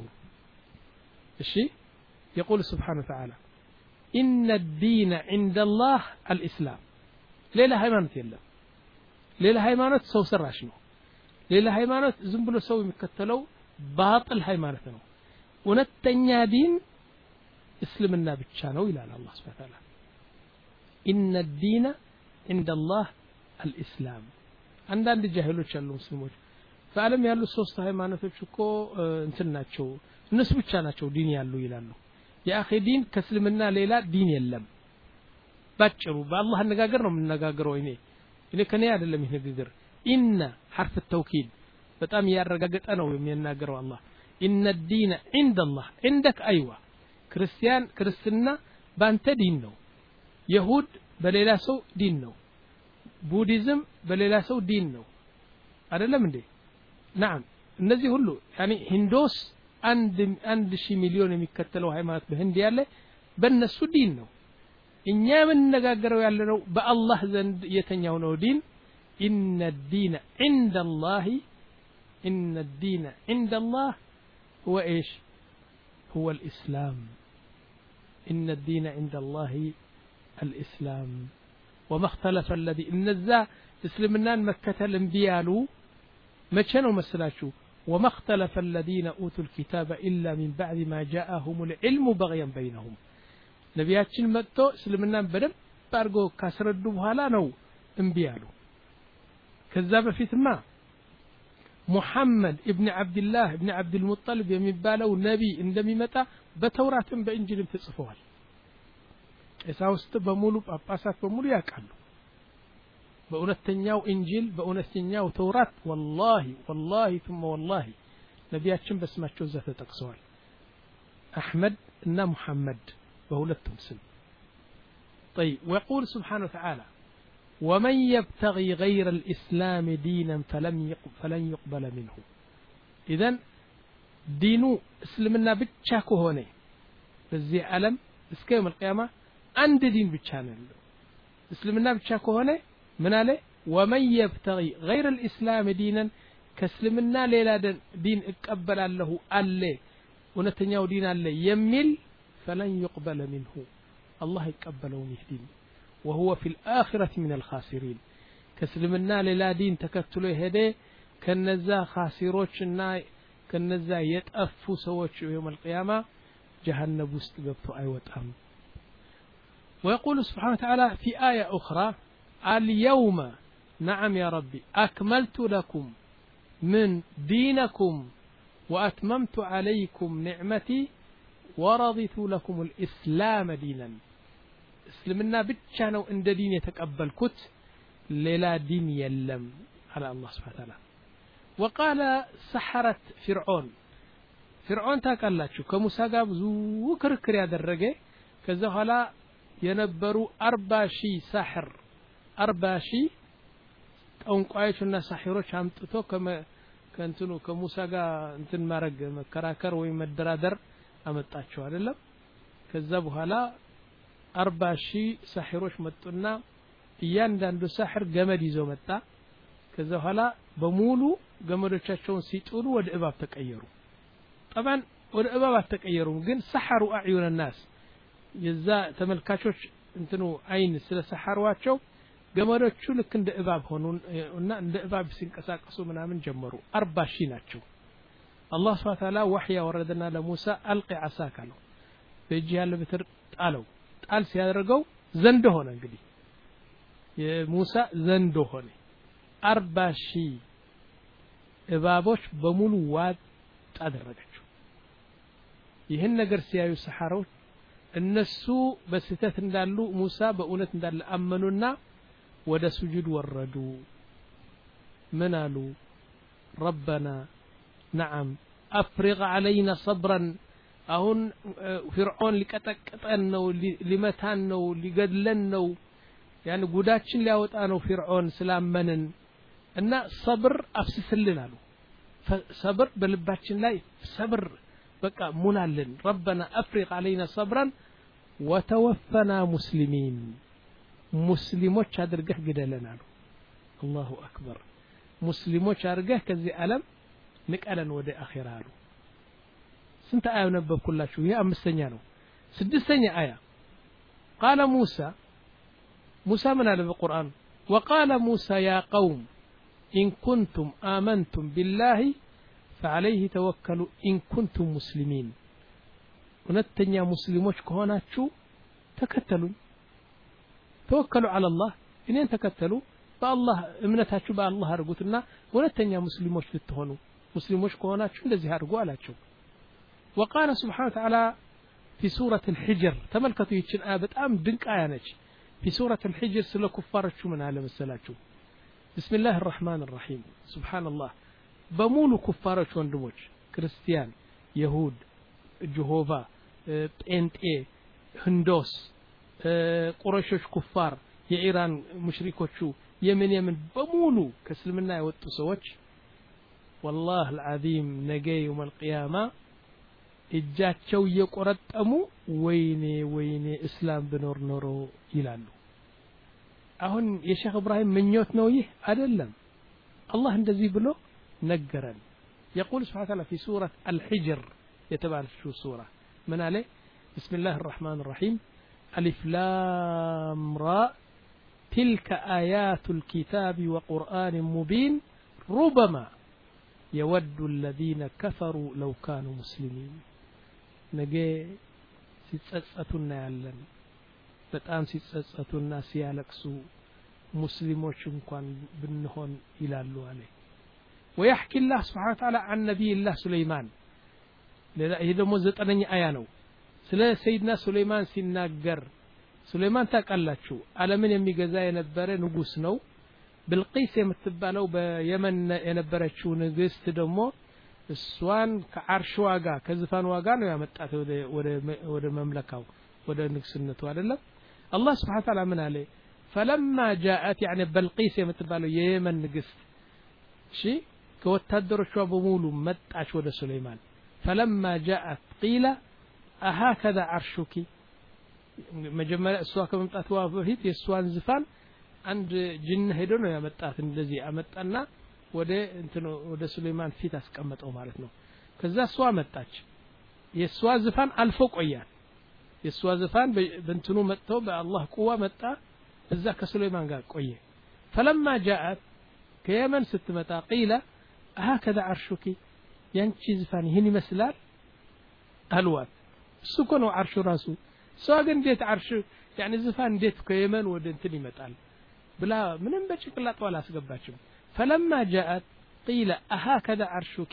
እሺ يقول سبحانه وتعالى إن الدين عند الله الإسلام ሌላ ሃይማኖት የለም ሌላ ሃይማኖት ሰው ሰራሽ ነው ሌላ ሃይማኖት ዝም ብሎ ሰው የሚከተለው ባጥል ሃይማኖት ነው እውነተኛ ዲን እስልምና ብቻ ነው ይላል አላህ Subhanahu Wa Ta'ala إن الدين عند الله الإسلام አንዳንድ ጃሂሎች ያሉ ሙስሊሞች فعلم ያሉ ሶስት ሃይማኖቶች እኮ እንትን ናቸው እነሱ ብቻ ናቸው ዲን ያሉ ይላሉ የአኺ ዲን ከእስልምና ሌላ ዲን የለም ባጭሩ በአላህ አነጋገር ነው የምንነጋገረው እኔ እኔ ከኔ አይደለም ይሄ ንግግር ኢነ حرف التوكيد በጣም ያረጋገጠ ነው የሚናገረው አላህ إن الدين عند الله عندك أيوة ክርስቲያን ክርስትና ባንተ ዲን ነው ይሁድ በሌላ ሰው ዲን ነው ቡዲዝም በሌላ ሰው ዲን ነው አይደለም እንዴ نعم እነዚህ ሁሉ يعني ሂንዶስ አንድ አንድ ሺህ ሚሊዮን የሚከተለው ሃይማኖት በህንድ ያለ በእነሱ ዲን ነው እኛ የምንነጋገረው ያለነው በአላህ ዘንድ የተኛው ነው ዲን إن الدين عند الله إن الدين عند الله هو إيش هو الإسلام إن الدين عند الله الإسلام وما اختلف الذي إن الزا اسلمنا مكة الانبياء ما كانوا مسلاشو وما اختلف الذين أوتوا الكتاب إلا من بعد ما جاءهم العلم بغيا بينهم نبياتنا متو اسلمنا بدم بارغو كسردوا بحالا نو انبياء كذاب في ثم محمد ابن عبد الله ابن عبد المطلب يمبالو نبي عندما متى بتوراة بإنجيل تصفوها إساوست بمولو باباسات بمولو يقالو በእውነተኛው ኢንጂል በእውነተኛው ተውራት والله والله ثم والله ነቢያችን በስማቸው እዛ ተጠቅሰዋል አህመድ እና ሙሐመድ በሁለቱም ስም طيب ويقول سبحانه وتعالى ومن يبتغي غير الإسلام دينا فلن فلن يقبل منه إذن دينو اسلمنا ብቻ ከሆነ በዚህ ዓለም እስከ يوم القيامة አንድ ዲን ብቻ ነው እስልምና ብቻ ከሆነ من عليه ومن يبتغي غير الإسلام دينا كسلمنا ليلا دين اقبل له الله ونتنياو دين الله يميل فلن يقبل منه الله يقبله من دين وهو في الآخرة من الخاسرين كسلمنا ليلا دين تكتلو هدي كنزا خاسروچنا كنزا يتأفو سوچ يوم القيامة جهنم استغفر أيوتهم ويقول سبحانه وتعالى في آية أخرى اليوم نعم يا ربي أكملت لكم من دينكم وأتممت عليكم نعمتي ورضيت لكم الإسلام دينا اسلمنا بتشانو عند دين يتقبل كت للا دين يلم على الله سبحانه وتعالى وقال سحرة فرعون فرعون تاكلاتشو كموسى ጋር ብዙ ክርክር ያደረገ ከዛ ኋላ የነበሩ አርባ ሺህ ሳህር አርባ ሺህ ጠንቋዮችና ሳሂሮች አምጥቶ ከእንትኑ ከሙሳ ጋር እንትን ማረግ መከራከር ወይ መደራደር አመጣቸው አይደለም ከዛ በኋላ አርባ ሺህ ሳሂሮች መጡና እያንዳንዱ ሳህር ገመድ ይዞ መጣ ከዛ በኋላ በሙሉ ገመዶቻቸውን ሲጥሉ ወደ እባብ ተቀየሩ طبعا ወደ እባብ ተቀየሩ ግን ሰሐሩ አዕዩን الناس የዛ ተመልካቾች እንትኑ አይን ስለ ሰሐሯቸው ገመዶቹ ልክ እንደ እባብ ሆኑና እንደ እባብ ሲንቀሳቀሱ ምናምን ጀመሩ አርባ ሺህ ናቸው አላህ Subhanahu Wa Ta'ala ወህያ ወረደና ለሙሳ አልቂ ዓሳካ ነው በእጅ ያለ በትር ጣለው ጣል ሲያደርገው ዘንዶ ሆነ እንግዲህ የሙሳ ዘንዶ ሆነ አርባ ሺህ እባቦች በሙሉ ዋጥ አደረገችው ይህን ነገር ሲያዩ ሰሐሮች እነሱ በስተት እንዳሉ ሙሳ በእውነት እንዳለ አመኑና ወደ ስጁድ ወረዱ ምን አሉ ربنا نعم افرغ علينا صبرا አሁን ፍርዖን ሊቀጠቅጠን ነው ሊመታን ነው ሊገድለን ነው ያን ጉዳችን ሊያወጣ ነው ፍርዖን ስላመንን እና صبر አፍስስልን አሉ صبر በልባችን ላይ صبر በቃ ሙላልን ربنا افرغ علينا صبرا وتوفنا مسلمين ሙስሊሞች አድርገህ ግደለን አሉ الله اكبر ሙስሊሞች አድርገህ ከዚህ ዓለም ንቀለን ወደ አኺራ አሉ ስንት አያ ነበብኩላችሁ ይሄ አምስተኛ ነው ስድስተኛ አያ قال موسى موسى من القرآن وقال موسى يا قوم إن كنتم آمنتم بالله فعليه توكلوا إن كنتم مسلمين ونتنيا مسلموش كهوناتشو تكتلوا توكلوا على الله إنين تكتلوا بالله امنتاتشو بالله أرغوتنا ونتنيا مسلموش لتهونوا مسلموش كهوناتشو لذي هرغوا علاتشو وقال سبحانه وتعالى في سورة الحجر تملكتوا يتشن آبت آم دنك آيانش في سورة الحجر سلا كفارة من عالم السلاتشو بسم الله الرحمن الرحيم سبحان الله بمولو كفارة وندموش كريستيان يهود جهوفا انت اي هندوس قريشوش كفار የኢራን ሙሽሪኮቹ የመን የመን በሙሉ ከእስልምና የወጡ ሰዎች والله العظيم ነገ يوم القيامة እጃቸው እየቆረጠሙ ወይኔ ወይኔ እስላም ብኖር ኖሮ ይላሉ አሁን የሼክ ኢብራሂም ምኞት ነው ይህ አይደለም አላህ እንደዚህ ብሎ ነገረን يقول سبحانه وتعالى في سورة الحجر يتبع شو سورة من عليه بسم الله الرحمن الرحيم ألف لام را تلك آيات الكتاب وقرآن مبين ربما يود الذين كفروا لو كانوا مسلمين نجي ሲጸጸቱና ያለን በጣም ሲጸጸቱና ሲያለቅሱ ሙስሊሞች እንኳን ብንሆን ይላሉ አለ ويحكي الله سبحانه وتعالى عن نبي الله سليمان ይሄ ደግሞ ዘጠነኛ አያ ነው ስለ ሰይድና ሱለይማን ሲናገር ሱለይማን ታውቃላችሁ ዓለምን የሚገዛ የነበረ ንጉስ ነው ብልቂስ የምትባለው በየመን የነበረችው ንግስት ደግሞ እሷን ከአርሽ ዋጋ ከዝፋን ዋጋ ነው ያመጣት ወደ ወደ ወደ መምለካው ወደ ንግስነቱ አይደለም አላህ Subhanahu Wa Ta'ala ምን አለ فلما جاءت يعني بلقيس የምትባለው የየመን ንግስት እሺ ከወታደሮቿ በሙሉ መጣች ወደ ሱለይማን فلما جاءت قيل أهكذا عرشك መጀመሪያ እሷ ከመምጣትዋ በፊት የሷን ዝፋን አንድ ጅን ሄዶ ነው ያመጣት እንደዚህ አመጣና ወደ እንት ነው ወደ ሱለይማን ፊት አስቀመጠው ማለት ነው ከዛ እሷ መጣች የሷ ዝፋን አልፎ ቆያል የሷ ዝፋን በእንትኑ መጥተው በአላህ ቁዋ መጣ እዛ ከሱለይማን ጋር ቆየ فلما جاءت ከየመን ስትመጣ قيل هكذا عرشك ያንቺ ዝፋን ይሄን ይመስላል አልዋት እሱ እኮ ነው አርሹ ራሱ ሰው ግን እንዴት አርሽ يعني ዝፋን እንዴት ከየመን ወደ እንትን ይመጣል ብላ ምንም በጭቅላቷ አላስገባችም فلما جاءت قيل أهكذا عرشك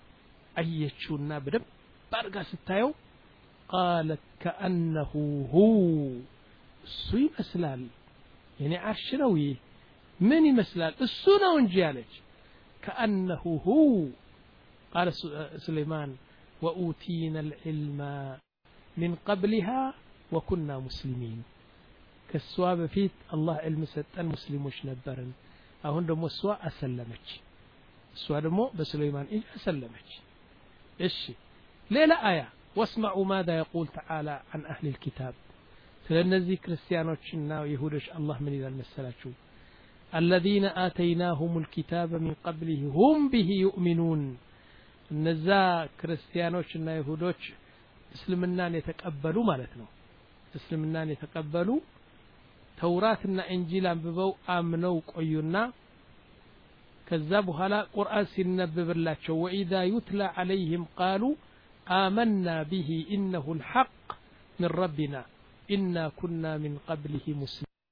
أيشونا بدب بارغا ستايو قالت كأنه هو سوي مسلال يعني عرش نوي من مسلال السنة ونجالج كأنه هو قال سليمان وأوتينا العلم من قبلها وكنا مسلمين كالسواب فيت الله علم ستن مسلموش نبرن አሁን ደግሞ እሷ አሰለመች እሷ ደግሞ በሱለይማን እጅ አሰለመች እሺ ሌላ አያ واسمعوا ماذا يقول تعالى عن أهل الكتاب ስለነዚህ ክርስቲያኖችና ይሁዶች አላህ ምን ይላል መሰላችሁ الذين آتيناهم الكتاب من قبله هم به يؤمنون እነዛ ክርስቲያኖችና ይሁዶች እስልምናን የተቀበሉ ማለት ነው እስልምናን የተቀበሉ ተውራትና እንጂል አንብበው አምነው ቆዩና ከዛ በኋላ ቁርአን ሲነበብላቸው وإذا يتلى عليهم قالوا آمنا به إنه الحق من ربنا إنا كنا من قبله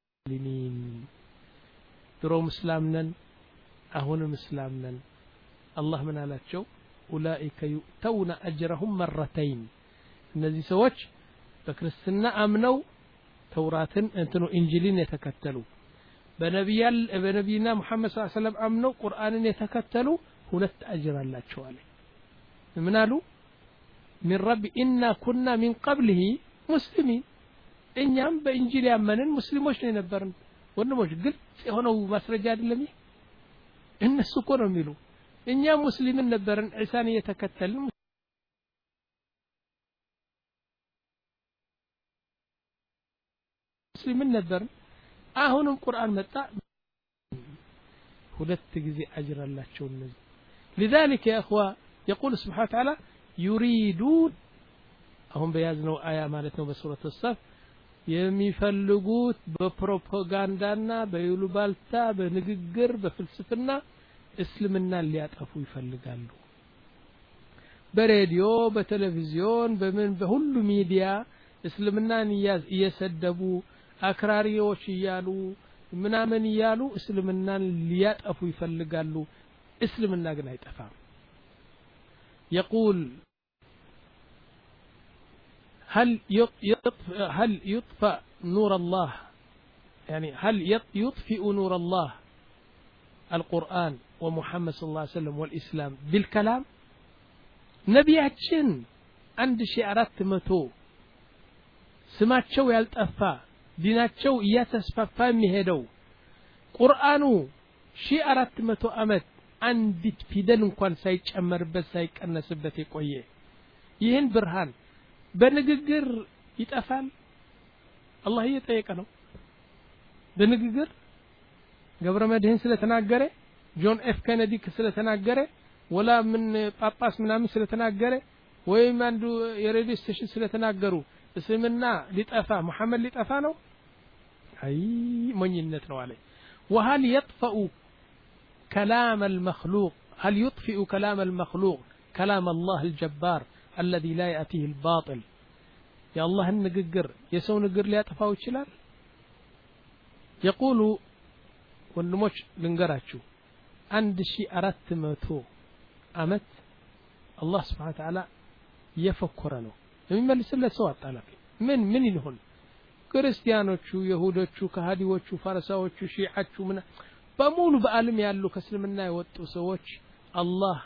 مسلمين درو مسلمنا أهون مسلمنا الله من አላቸው أولئك يؤتون أجرهم مرتين እነዚህ ሰዎች በክርስትና አምነው ተውራትን እንትኑ ኢንጂልን የተከተሉ በነቢያል በነቢይና መሐመድ ሰለላሁ ዐለይሂ ወሰለም አምነው ቁርአንን የተከተሉ ሁለት አጅር አላቸው አለ ምን አሉ من رب إنا كنا من قبله مسلمين እኛም በኢንጂል ያመንን ሙስሊሞች ነን ነበርን ወንድሞች ግልጽ የሆነው ማስረጃ አይደለም ይሄ እነሱ እኮ ነው የሚሉ እኛ ሙስሊምን ነበርን ኢሳን የተከተልን ሙስሊምን ነበርን አሁንም ቁርአን መጣ ሁለት ጊዜ አጅር አላቸው እነዚህ لذلك يا اخوه يقول سبحانه وتعالى يريدون አሁን በያዝነው አያ ማለት ነው በሱረቱ الصف የሚፈልጉት በፕሮፓጋንዳና በዩሉባልታ በንግግር በፍልስፍና እስልምና ሊያጠፉ ይፈልጋሉ በሬዲዮ በቴሌቪዥን በምን በሁሉ ሚዲያ እስልምናን እየሰደቡ አክራሪዎች ይያሉ ምናምን ይያሉ እስልምናን ሊያጠፉ ይፈልጋሉ እስልምና ግን አይጠፋም يقول هل يطفئ هل يطفئ نور الله يعني هل يطفئ نور الله القرآن ومحمد صلى الله عليه وسلم والإسلام بالكلام نبياتشن عند شعرات متو سماتشو يالتأفى ديناتشو يتسففى مهدو قرآنو شعرات متو أمت عندت فيدن كون سايج أمر بس سايج أنسبتي قوية يهن برهان بنجر يتأفل الله يتأيكنو بنجر قبل ما دهن سلة تناجره جون اف كندي كسلة تناجره ولا من باباس من عم سلة تناجره وين ما عنده يريد يستشهد سلة تناجرو اسمنا لتأفى محمد لتأفانو أي من ينتنو عليه وهل يطفئ كلام المخلوق هل يطفئ كلام المخلوق كلام الله الجبار الذي لا يأتيه الباطل يا الله النجر يسون نجر لا يطفئ وشلال يقول ወንድሞች ልንገራችሁ አንድ ሺህ አራት መቶ አመት አላህ Subhanahu Wa Ta'ala የፈኮረ ነው የሚመልስለት ሰው አጣላፊ ምን ምን ይሆን ክርስቲያኖቹ ይሁዶቹ ከሃዲዎቹ ፋርሳዎቹ ሺዓቹ ምን በሙሉ በአለም ያሉ ከእስልምና የወጡ ሰዎች አላህ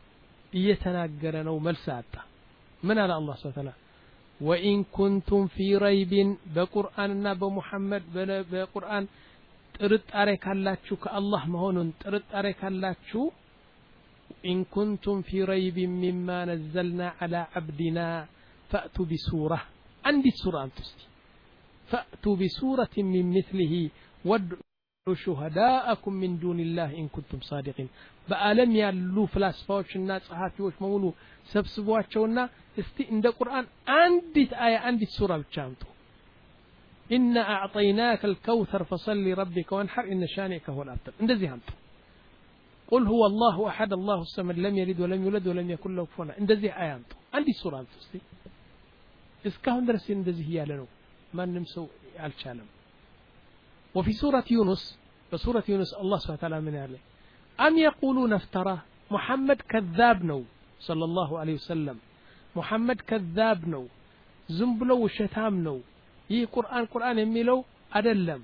እየተናገረ ነው መልስ አጣ ምን አለ አላህ Subhanahu Wa Ta'ala وإن كنتم في ريب بقرآننا بمحمد بقرآن ጥርጣሬ ካላችሁ ከአላህ መሆኑን ጥርጣሬ ካላችሁ إن كنتم في ريب مما نزلنا على عبدنا فأتوا بسورة عندي سورة أنتستي فأتوا بسورة من مثله وادعوا شهداءكم من دون الله إن كنتم صادقين بألم يالو فلاسفاوش الناس صحافيوش مولو سبسبواتشونا استي عند القرآن عندي آية عندي سورة بتشامتو إنا أعطيناك الكوثر فصل لربك وانحر إن شانئك هو الأبتر اندزي هانتو قل هو الله أحد الله الصمد لم يلد ولم يولد ولم يكن له كفوا احد اندزي آيانتو عندي سورة أنتو استي اسكاهم درسي اندزي هي لنو ما نمسو الشالم وفي سورة يونس بسورة يونس الله سبحانه وتعالى من عليه أم يقولون افتراه محمد كذاب نو صلى الله عليه وسلم محمد كذاب نو زنبلو وشتام نو ይህ ቁርአን ቁርአን የሚለው አይደለም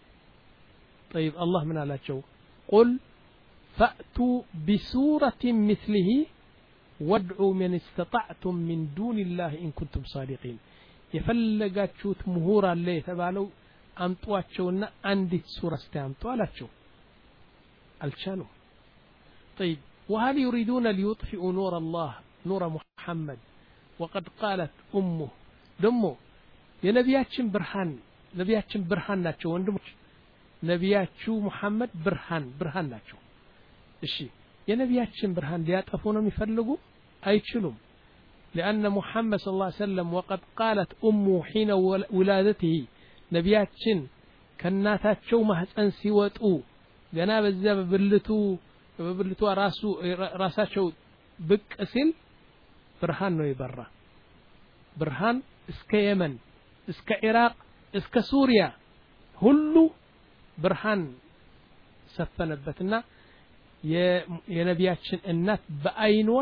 طيب الله من አላቸው قل فأتوا بسورة مثله وادعوا من استطعتم من دون الله إن كنتم صادقين የፈለጋችሁት ምሁር አለ የተባለው አምጧቸውና አንዲት ሱራ እስታምጡ አላቸው አልቻሉም طيب وهل يريدون ليطفئوا نور الله نور محمد وقد قالت أمه دمه የነቢያችን ብርሃን ነቢያችን ብርሃን ናቸው ወንድሞች ነቢያችሁ መሐመድ ብርሃን ብርሃን ናቸው እሺ የነቢያችን ብርሃን ሊያጠፉ ነው የሚፈልጉ አይችሉም لأن محمد صلى الله عليه وسلم وقد قالت أمه حين ولادته ነቢያችን ከናታቸው ማህፀን ሲወጡ ገና በዛ በብልቱ በብልቱ ራሱ ራሳቸው ብቅ ሲል ብርሃን ነው ይበራ ብርሃን እስከ የመን እስከ ኢራቅ እስከ ሱሪያ ሁሉ ብርሃን ሰፈነበትና የነቢያችን እናት በአይንዋ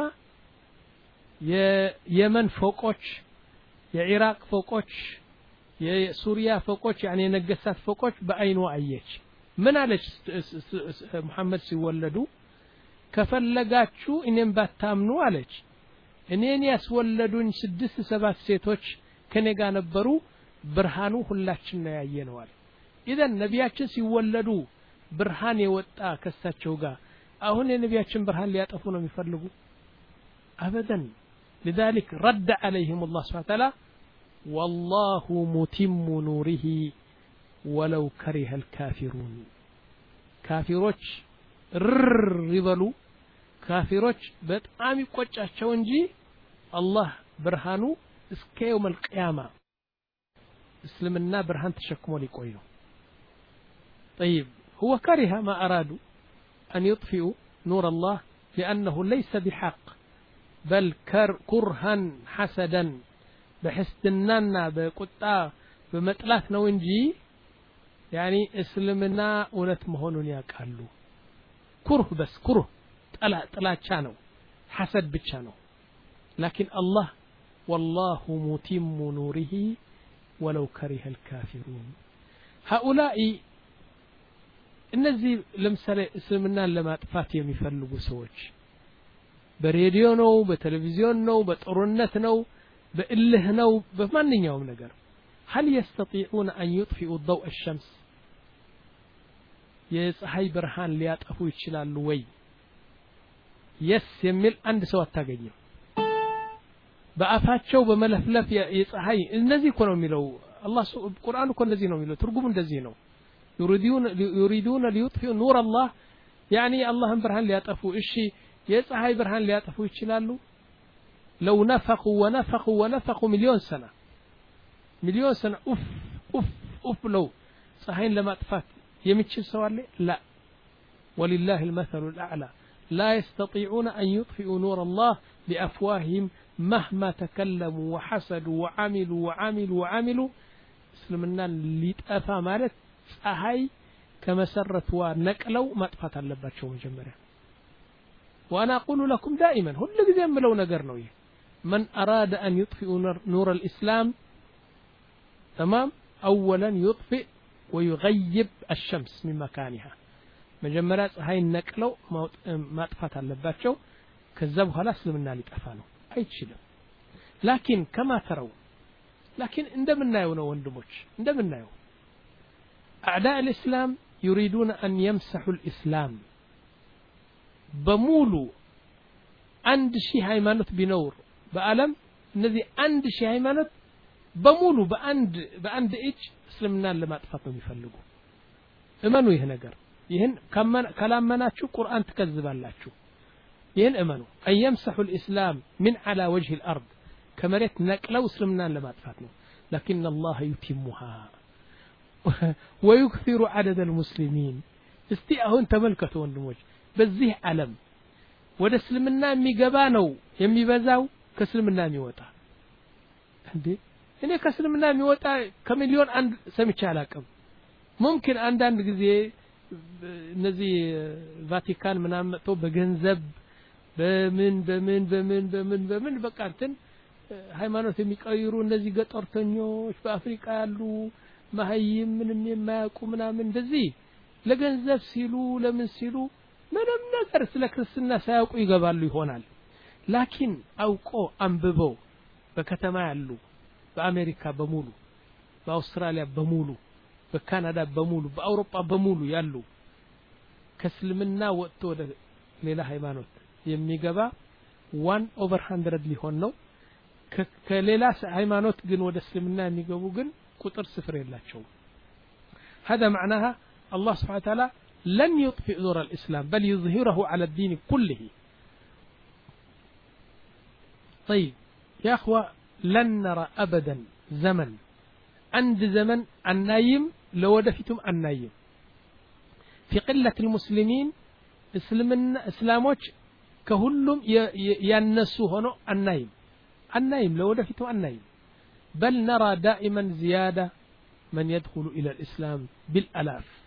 የየመን ፎቆች የኢራቅ ፎቆች የሱሪያ ፎቆች يعني የነገስታት ፎቆች በአይንዋ አየች ምን አለች መሐመድ ሲወለዱ ከፈለጋችሁ እኔም ባታምኑ አለች እኔን ያስወለዱኝ ስድስት ሰባት ሴቶች ከኔ ጋር ነበሩ ብርሃኑ ሁላችን ነው ያየነው አለ ኢዘን ነቢያችን ሲወለዱ ብርሃን የወጣ ከሳቸው ጋር አሁን የነቢያችን ብርሃን ሊያጠፉ ነው የሚፈልጉ አበደን لذلك رد عليهم الله سبحانه وتعالى والله متم نوره ولو كره الكافرون ካፊሮች ር ይበሉ ካፊሮች በጣም ይቆጫቸው እንጂ አላህ ብርሃኑ እስከ يوم القيامه እስልምና ብርሃን ተሸክሞ ሊቆይ ነው طيب هو كره ما ارادوا ان يطفئوا نور الله لانه ليس بحق بل كرها حسدا بحسدنا بقطا بمطلات ነው እንጂ يعني እስልምና እውነት መሆኑን ያውቃሉ كره بس كره طلع طلاቻ ነው حسد ብቻ ነው لكن الله والله متم نوره ولو كره الكافرون هؤلاء እነዚህ ለምሳሌ እስልምናን ለማጥፋት የሚፈልጉ ሰዎች በሬዲዮ ነው በቴሌቪዥን ነው በጦርነት ነው በእልህ ነው በማንኛውም ነገር هل يستطيعون أن يطفئوا ضوء الشمس የፀሐይ ብርሃን ሊያጠፉ ይችላሉ ወይ يس የሚል አንድ ሰው አታገኝም በአፋቸው በመለፍለፍ የፀሐይ እነዚህ እኮ ነው የሚለው አላህ ቁርአን እኮ እንደዚህ ነው የሚለው ትርጉሙ እንደዚህ ነው يريدون يريدون ليطفئوا نور الله يعني الله برهان ليطفوا እሺ የፀሐይ ብርሃን ሊያጠፉ ይችላሉ لو نفخوا ونفخوا ونفخوا مليون سنة مليون سنة أف أف أف لو ፀሐይን ለማጥፋት የሚችል ሰው አለ لا ولله المثل الأعلى لا يستطيعون أن يطفئوا نور الله بأفواههم مهما تكلموا وحسدوا وعملوا وعملوا وعملوا اسلمنا ليطفى ማለት ፀሐይ ከመሰረቷ ነቅለው ማጥፋት አለባቸው መጀመሪያ وانا اقول لكم دائما ሁሉ ጊዜ የምለው ነገር ነው ይሄ من اراد ان يطفئ نور الاسلام تمام اولا يطفئ ويغيب الشمس من مكانها መጀመሪያ ፀሐይን ነቅለው ማጥፋት አለባቸው ከዛ በኋላ እስልምና ሊጠፋ ነው አይችልም لكن كما تروا لكن እንደምናየው ነው ወንድሞች እንደምናየው اعداء الاسلام يريدون ان يمسحوا الاسلام በሙሉ አንድ ሺህ ሃይማኖት ቢኖር በአለም እነዚህ አንድ ሺህ ሃይማኖት በሙሉ በአንድ በአንድ እጅ እስልምናን ለማጥፋት ነው የሚፈልጉ እመኑ ይሄ ነገር ይሄን ካላመናችሁ ቁርአን ትከዝባላችሁ ይሄን እመኑ አየምሰሑ الاسلام من على وجه الارض ከመሬት ነቅለው እስልምናን ለማጥፋት ነው لكن الله يتمها ويكثر عدد المسلمين እስቲ አሁን ተመልከቱ ወንድሞች በዚህ ዓለም ወደ እስልምና የሚገባ ነው የሚበዛው ከእስልምና የሚወጣ እንዴ እኔ ከእስልምና የሚወጣ ከሚሊዮን አንድ ሰምቼ አላቅም ممكن አንድ አንድ ጊዜ እነዚህ ቫቲካን ምናምን መጥቶ በገንዘብ በምን በምን በምን በምን በምን በቃ እንትን ሃይማኖት የሚቀይሩ እነዚህ ገጠርተኞች በአፍሪካ ያሉ ማህይም ምንም የማያውቁ ምናምን እንደዚህ ለገንዘብ ሲሉ ለምን ሲሉ ምንም ነገር ስለ ክርስትና ሳያውቁ ይገባሉ ይሆናል ላኪን አውቆ አንብበው በከተማ ያሉ በአሜሪካ በሙሉ በአውስትራሊያ በሙሉ በካናዳ በሙሉ በአውሮፓ በሙሉ ያሉ ከእስልምና ወጥቶ ወደ ሌላ ሃይማኖት የሚገባ one over one hundred ሊሆን ነው ከሌላ ሃይማኖት ግን ወደ እስልምና የሚገቡ ግን ቁጥር ስፍር የላቸው هذا معناها الله سبحانه وتعالى لن يطفئ نور الإسلام بل يظهره على الدين كله طيب يا أخوة لن نرى أبدا زمن عند زمن النايم لو دفتم النايم في قلة المسلمين اسلمنا اسلاموች كهلم ينسوا هنا النايم النايم لو دفتم النايم بل نرى دائما زيادة من يدخل إلى الإسلام بالألاف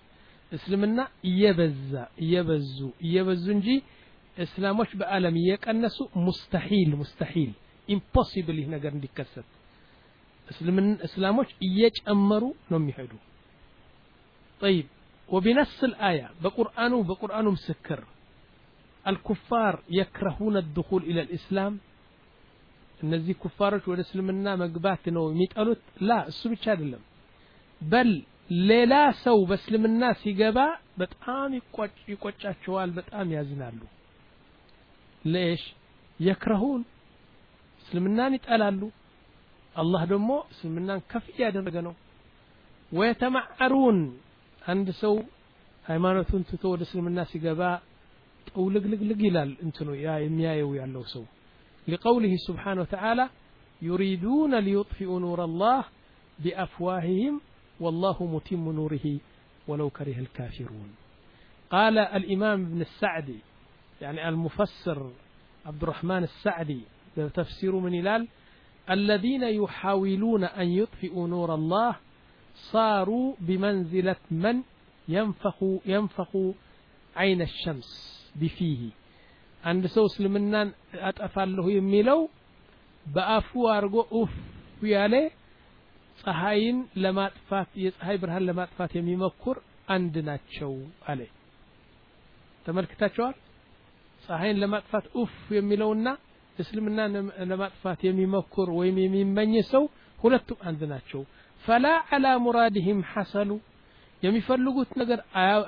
እስልምና እየበዛ እየበዙ እየበዙ እንጂ እስላሞች በአለም እየቀነሱ ሙስተሂል ሙስተሂል ኢምፖሲብል ይህ ነገር እንዲከሰት እስልምና እስላሞች እየጨመሩ ነው የሚሄዱ طيب وبنفس الآية بقرآن بقرآن مسكر الكفار يكرهون الدخول إلى الإسلام እነዚህ ኩፋሮች ወደ እስልምና መግባት ነው የሚጠሉት ላ እሱ ብቻ አይደለም በል ሌላ ሰው በእስልምና ሲገባ በጣም ይቆጭ ይቆጫቸዋል በጣም ያዝናሉ ليش يكرهون እስልምናን ይጠላሉ አላህ ደግሞ እስልምናን ከፍ ያደረገ ነው ويتمعرون አንድ ሰው ሃይማኖቱን ትቶ ወደ እስልምና ሲገባ ጠውልግልግልግ ይላል እንትኑ ያ የሚያየው ያለው ሰው لقوله سبحانه وتعالى يريدون ليطفئوا نور الله بأفواههم والله متم نوره ولو كره الكافرون قال الإمام ابن السعدي يعني المفسر عبد الرحمن السعدي تفسير من هلال الذين يحاولون أن يطفئوا نور الله صاروا بمنزلة من ينفخ ينفخ عين الشمس بفيه عند سو اسلمنان اطفالله يميلو بافو ارغو اوف ياله ፀሐይን ለማጥፋት የፀሐይ ብርሃን ለማጥፋት የሚመክር አንድ ናቸው አለ ተመልክታቸዋል ፀሐይን ለማጥፋት ኡፍ የሚለውና እስልምናን ለማጥፋት የሚመክር ወይም የሚመኝ ሰው ሁለቱም አንድ ናቸው فلا على مرادهم حصلوا የሚፈልጉት ነገር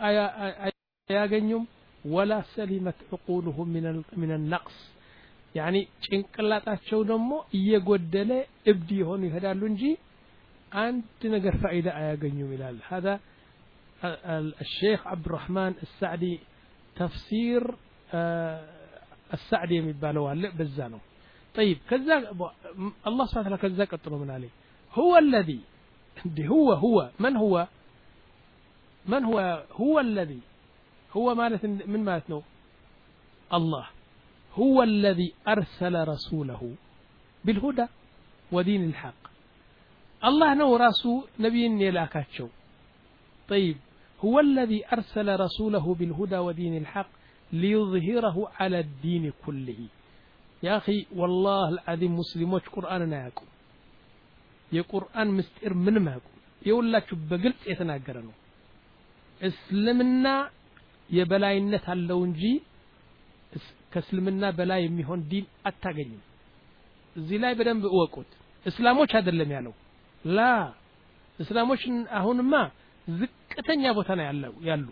አያገኙም ولا سلمت عقولهم من من النقص يعني ጭንቅላታቸው ደግሞ እየጎደለ እብድ ይሆኑ ይሄዳሉ እንጂ አንድ ነገር فائده አያገኙም ይላል هذا الشيخ عبد الرحمن السعدي تفسير السعدي የሚባለው አለ በዛ ነው طيب كذا الله سبحانه وتعالى كذا ቀጥሎ ምን አለ هو الذي هو هو من هو من هو هو الذي هو مالت من مالتنا الله هو الذي أرسل رسوله بالهدى ودين الحق الله نو رسول نبي يلاكاتشو طيب هو الذي أرسل رسوله بالهدى ودين الحق ليظهره على الدين كله يا أخي والله العظيم مسلموش قرآننا ياكم يا قرآن مستئر من ما ياكم يقول لك بقلت يتناقرنه اسلمنا የበላይነት አለው እንጂ ከእስልምና በላይ የሚሆን ዲን አታገኝም እዚህ ላይ በደንብ እወቁት እስላሞች አይደለም ያለው ላ እስላሞች አሁንማ ዝቅተኛ ቦታ ነው ያለው ያሉ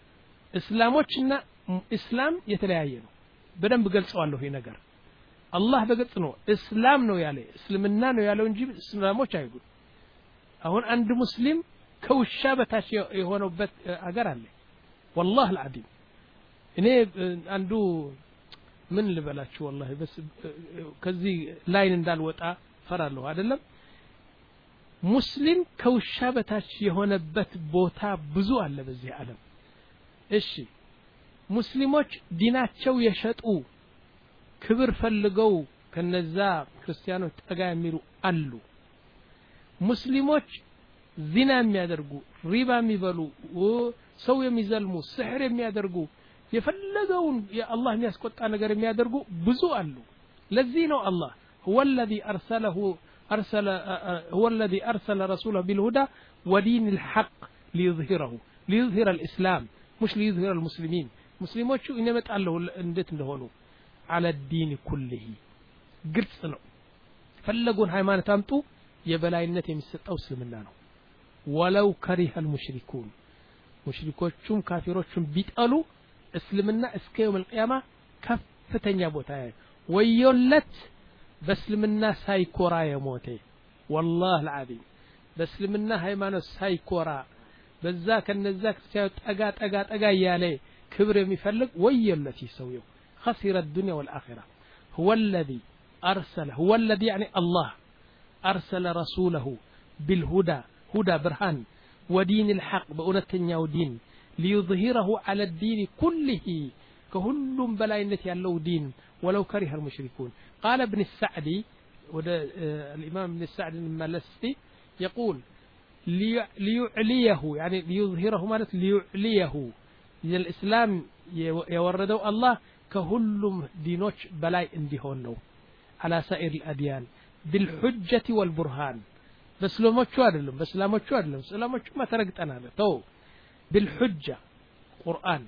እስላሞችና እስላም የተለያየ ነው በደንብ ገልጸዋለሁ ይሄ ነገር አላህ በግልጽ ነው እስላም ነው ያለ እስልምና ነው ያለው እንጂ እስላሞች አይጉ አሁን አንድ ሙስሊም ከውሻ በታች የሆነበት አገር አለ والله العظيم እኔ አንዱ ምን ልበላችሁ والله بس ከዚህ ላይን እንዳልወጣ ፈራለሁ አይደለም ሙስሊም ከውሻ በታች የሆነበት ቦታ ብዙ አለ በዚህ ዓለም እሺ ሙስሊሞች ዲናቸው የሸጡ ክብር ፈልገው ከነዛ ክርስቲያኖች ጠጋ የሚሉ አሉ ሙስሊሞች ዚና የሚያደርጉ ሪባ የሚበሉ ሰው የሚዘልሙ ስህር የሚያደርጉ የፈለገውን የአላህ የሚያስቆጣ ነገር የሚያደርጉ ብዙ አሉ ለዚህ ነው አላህ هو الذي ارسله ارسل هو الذي ارسل رسوله بالهدى ودين الحق ليظهره ليظهر الاسلام مش ليظهر المسلمين مسلموቹ ይነመጣለው እንዴት እንደሆኑ على الدين كله ግልጽ ነው ፈለጉን ሃይማኖት አምጡ የበላይነት የሚሰጠው እስልምና ነው ولو كره المشركون ሙሽሪኮቹም ካፊሮቹም ቢጠሉ እስልምና እስከ يوم القيامه ከፍተኛ ቦታ ያይ ወየለት በእስልምና ሳይኮራ የሞተ والله العظيم በእስልምና ሃይማኖት ሳይኮራ በዛ ከነዛ ክርስቲያኖች ጠጋ ጠጋ ጠጋ ያለ ክብር የሚፈልግ ወየለት ይሰውየው خسر الدنيا والاخره هو الذي ارسل هو الذي يعني الله ارسل رسوله بالهدى هدى برهان ودين الحق بأونتنياو دين ليظهره على الدين كله كهلم بلاينة يالله دين ولو كره المشركون قال ابن السعدي وده الإمام ابن السعدي المالستي يقول ليعليه يعني ليظهره ማለት ليعليه الإسلام يوردው الله كهلم دينوች በላይ እንዲሆን ነው على سائر الأديان بالحجة والبرهان በእስላሞቹ አይደለም በእስላሞቹ አይደለም እስላሞቹ ማተረግጠናል ተው بالحجة قرآن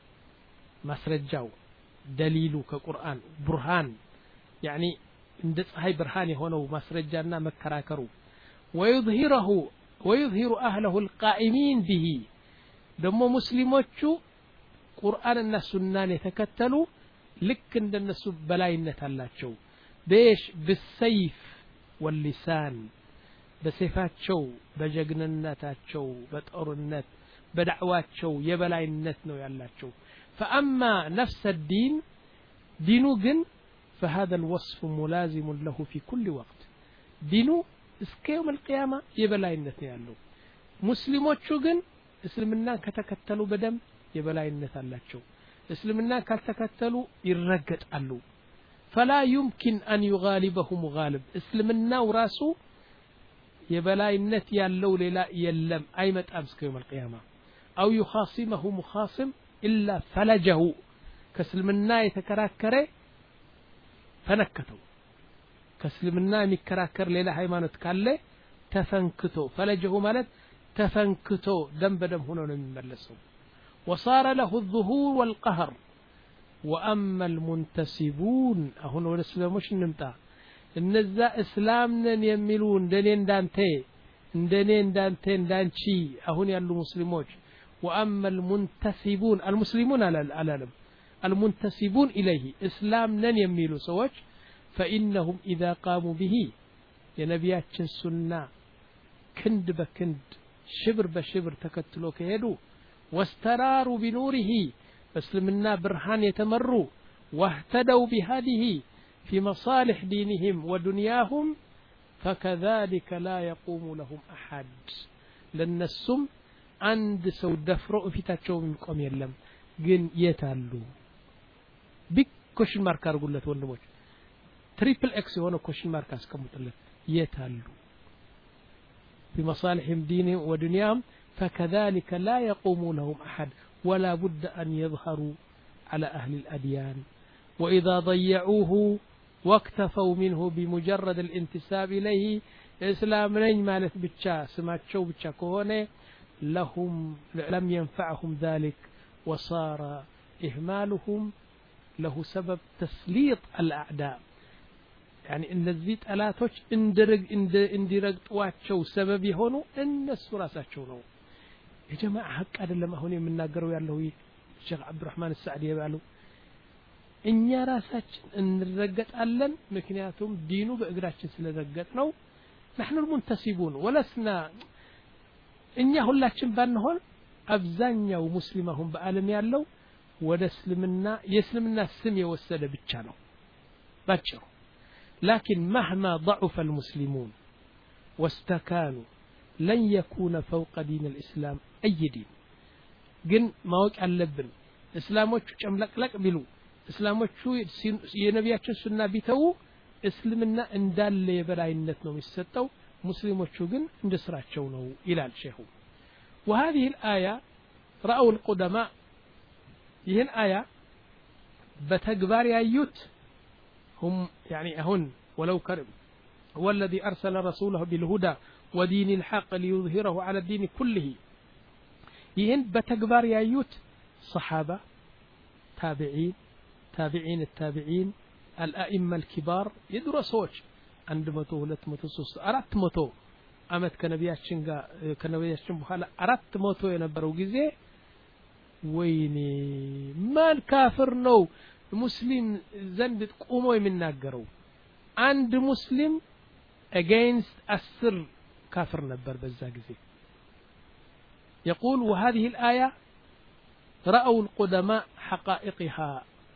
ማስረጃው دليሉ ከቁርአን برهان يعني እንደ ፀሐይ ብርሃን የሆነው ማስረጃና መከራከሩ ويظهره ويظهر أهله القائمين به ደሞ ሙስሊሞቹ ቁርአንና ሱናን የተከተሉ ልክ እንደነሱ በላይነት አላቸው በሽ بالسيف واللسان በሰይፋቸው በጀግንነታቸው በጦርነት በዳዕዋቸው የበላይነት ነው ያላቸው فأما نفس الدين دينو ግን فهذا الوصف ملازم له في كل وقت دينو እስከ يوم القيامة የበላይነት ነው ያለው ሙስሊሞቹ ግን እስልምና ከተከተሉ በደም የበላይነት አላቸው እስልምና ካልተከተሉ ይረገጣሉ فلا يمكن أن يغالبهم غالب اسلمنا وراسو የበላይነት ያለው ሌላ የለም አይመጣም እስከ يوم القيامة أو يخاصمه مخاصم إلا فلجه ከእስልምና የተከራከረ ፈነከተው ከእስልምና የሚከራከር ሌላ ሃይማኖት ካለ ተፈንክቶ ፈለጀሁ ማለት ተፈንክቶ ደም በደም ሆኖ ነው የሚመለሰው وصار له الظهور والقهر وأما المنتسبون አሁን ወደ እስላሞች እንምጣ እነዛ እስላም ነን የሚሉ እንደኔ እንዳንተ እንደኔ እንዳንተ እንዳንቺ አሁን ያሉ ሙስሊሞች وأما المنتسبون المسلمون على العالم المنتسبون إليه اسلام نن يميلوا سوچ فإنهم إذا قاموا به يا نبياتችን ሱና ክንድ በክንድ ሽብር በሽብር ተከትሎ ከሄዱ واستراروا بنوره اسلمنا برهان يتمروا واهتدوا بهذه في مصالح دينهم ودنياهم فكذلك لا يقوم لهم أحد لنسم عند سو دفرو ፊታቸው የሚቆም የለም ግን የታሉ ቢግ ኮሽን ማርክ አርጉለት ወንድሞች ትሪፕል ኤክስ የሆነ ኮሽን ማርክ አስቀምጡለት የታሉ بمصالحهم دينهم ودنياهم فكذلك لا يقوم لهم أحد ولا بد أن يظهروا على أهل الأديان وإذا ضيعوه واكتفوا منه بمجرد الانتساب إليه إسلام نين مالت بتشا سمات شو بتشا كهونة لهم لم ينفعهم ذلك وصار إهمالهم له سبب تسليط الأعداء يعني إن الزيت ألاتوش اندرج اندرج واتشو سبب يهونو إن السراسات شونو يا جماعة حق هذا لما هوني من ناقروا يالله الشيخ عبد الرحمن السعدي يبالو إني راسات إن الرجت ألن مكنياتهم دينو بإقراتش سل الرجتنا نحن المنتسبون ولسنا إني هلاتشن بانهول أبزانيا ومسلمهم بألم يالله ودسلمنا يسلمنا السمية والسلة بالشانو باتشرو لكن مهما ضعف المسلمون واستكانوا لن يكون فوق دين الإسلام أي دين جن ما وقع اللبن إسلاموش جملك لك بلو إسلاموش ينبياتش السنة بيتو إسلامنا اندال لي براينتنا مستو مسلموش جن اندسراتشونو إلى الشيخ وهذه الآية رأوا القدماء يهن آية بتكبار أيوت هم يعني هن ولو كرم هو الذي أرسل رسوله بالهدى ودين الحق ليظهره على الدين كله يهن بتكبار يايوت صحابة تابعين تابعين التابعين الأئمة الكبار يدرسوش عند متو هلت متو سوس أرات متو أمت كنبيات شنغا كنبيات شنبخالا أرات متو ينبرو جزي ويني ما الكافر نو مسلم زند قوموا من ناقروا عند مسلم against السر كافر نبر بزاقزي يقول وهذه الآية رأوا القدماء حقائقها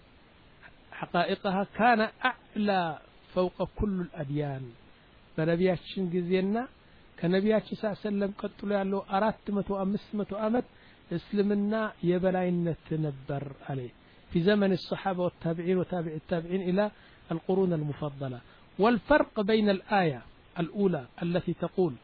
حقائقها كان أعلى فوق كل الأديان فنبيات شنقزينا كنبيات صلى الله عليه وسلم قد طلع له أرات متو أمس متو أمت اسلمنا يبلاين تنبر عليه في زمن الصحابة والتابعين وتابع التابعين إلى القرون المفضلة والفرق بين الآية الأولى التي تقول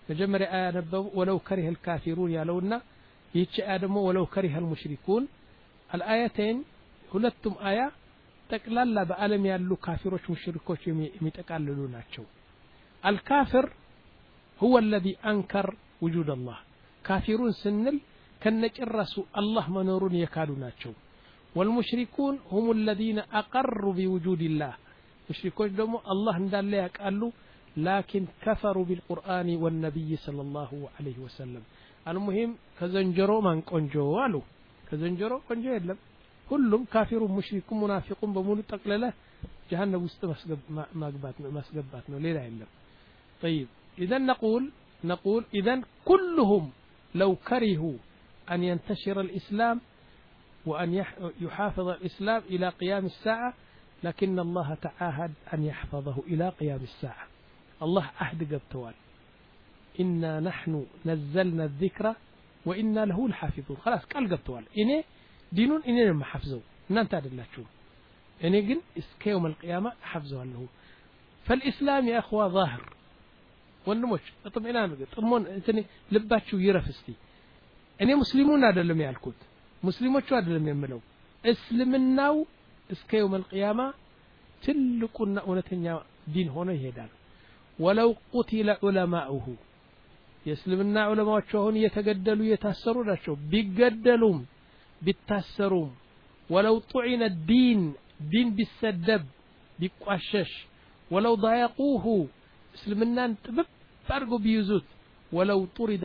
መጀመሪያ አያ ነበው ወለው ከሪህ الكافرون ያለውና ይህች አያ ደግሞ ወለው ከሪህ المشركون الآيتين ሁለቱም አያ ጠቅላላ በአለም ያሉ ካፊሮች ሙሽሪኮች የሚጠቃልሉ ናቸው الكافر هو الذي أنكر وجود الله كافرون سنل كنجرس الله منورون يكادوا ناتشو والمشركون هم الذين أقروا بوجود الله مشركون دمو الله ندال ليك قالوا لكن كفروا بالقرآن والنبي صلى الله عليه وسلم المهم كزنجرو من قنجو والو كزنجرو قنجو يلم كلهم كافر مشرك منافق بمولو تقلله جهنم وسط مسغبات مسغبات نو ليلا يلم طيب إذا نقول نقول إذا كلهم لو كرهوا أن ينتشر الإسلام وأن يحافظ الإسلام إلى قيام الساعة لكن الله تعاهد أن يحفظه إلى قيام الساعة الله أحد قبتوال إنا نحن نزلنا الذكر وإنا له الحافظون خلاص قال قبتوال إني دينون إني لما حفظوا نانت عدد الله شو إني قل إسك يوم القيامة حفظوا له فالإسلام يا أخوة ظاهر ወንድሞች እጥምናን ጥሞን እንትኔ ልባችሁ ይረፍስቲ እኔ ሙስሊሙን አይደለም ያልኩት ሙስሊሞቹ አይደለም የምለው እስልምናው እስከ يوم القيامه ትልቁና እውነተኛ ዲን ሆኖ ይሄዳል ወለው ቁቲለ ዑለማኡሁ የእስልምና ዑለማዎች አሁን እየተገደሉ እየታሰሩ ናቸው ቢገደሉም ቢታሰሩም ወለው ጡዒነ ዲን ዲን ቢሰደብ ቢቋሸሽ ወለው ضايقوه እስልምናን ጥብቅ አድርጎ ቢይዙት ወለው طرد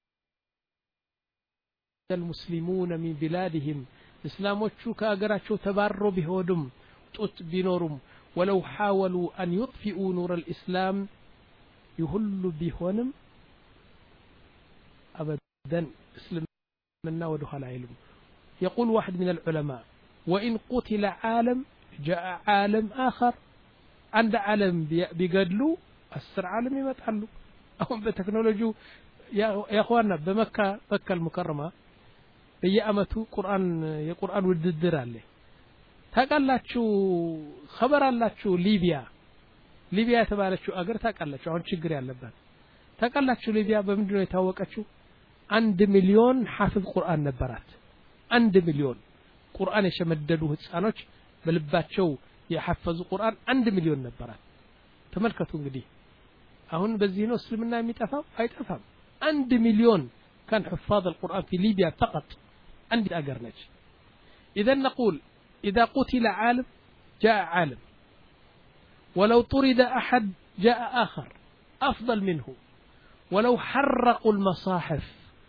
المسلمون من بلادهم እስላሞቹ ከአገራቸው ተባረሩ ቢሆዱም ጡት ቢኖሩም ወለው حاولوا أن يطفئوا نور الإسلام يهل بهونم أبدا اسلمنا ودخل علم يقول واحد من العلماء وإن قتل عالم جاء عالم آخر عند عالم بيقدلوا السر عالم يمتحلوا أهم بتكنولوجيا يا أخوانا بمكة مكة المكرمة بيأمتوا قرآن يقرآن والددر عليه ታቃላችሁ خبر አላችሁ ሊቢያ ሊቢያ ተባለችው አገር ታቃላችሁ አሁን ችግር ያለባት ታቃላችሁ ሊቢያ በመንደው የታወቀችው አንድ ሚሊዮን ሐፍዝ ቁርአን ነበራት አንድ ሚሊዮን ቁርአን የሸመደዱ ህፃኖች በልባቸው የሐፈዙ ቁርአን አንድ ሚሊዮን ነበራት ተመልከቱ እንግዲህ አሁን በዚህ ነው እስልምና የሚጠፋው አይጠፋም አንድ ሚሊዮን كان حفاظ القرآن في ليبيا فقط عند أجر نج إذا نقول إذا قتل عالم جاء عالم ولو طرد أحد جاء آخر أفضل منه ولو حرقوا المصاحف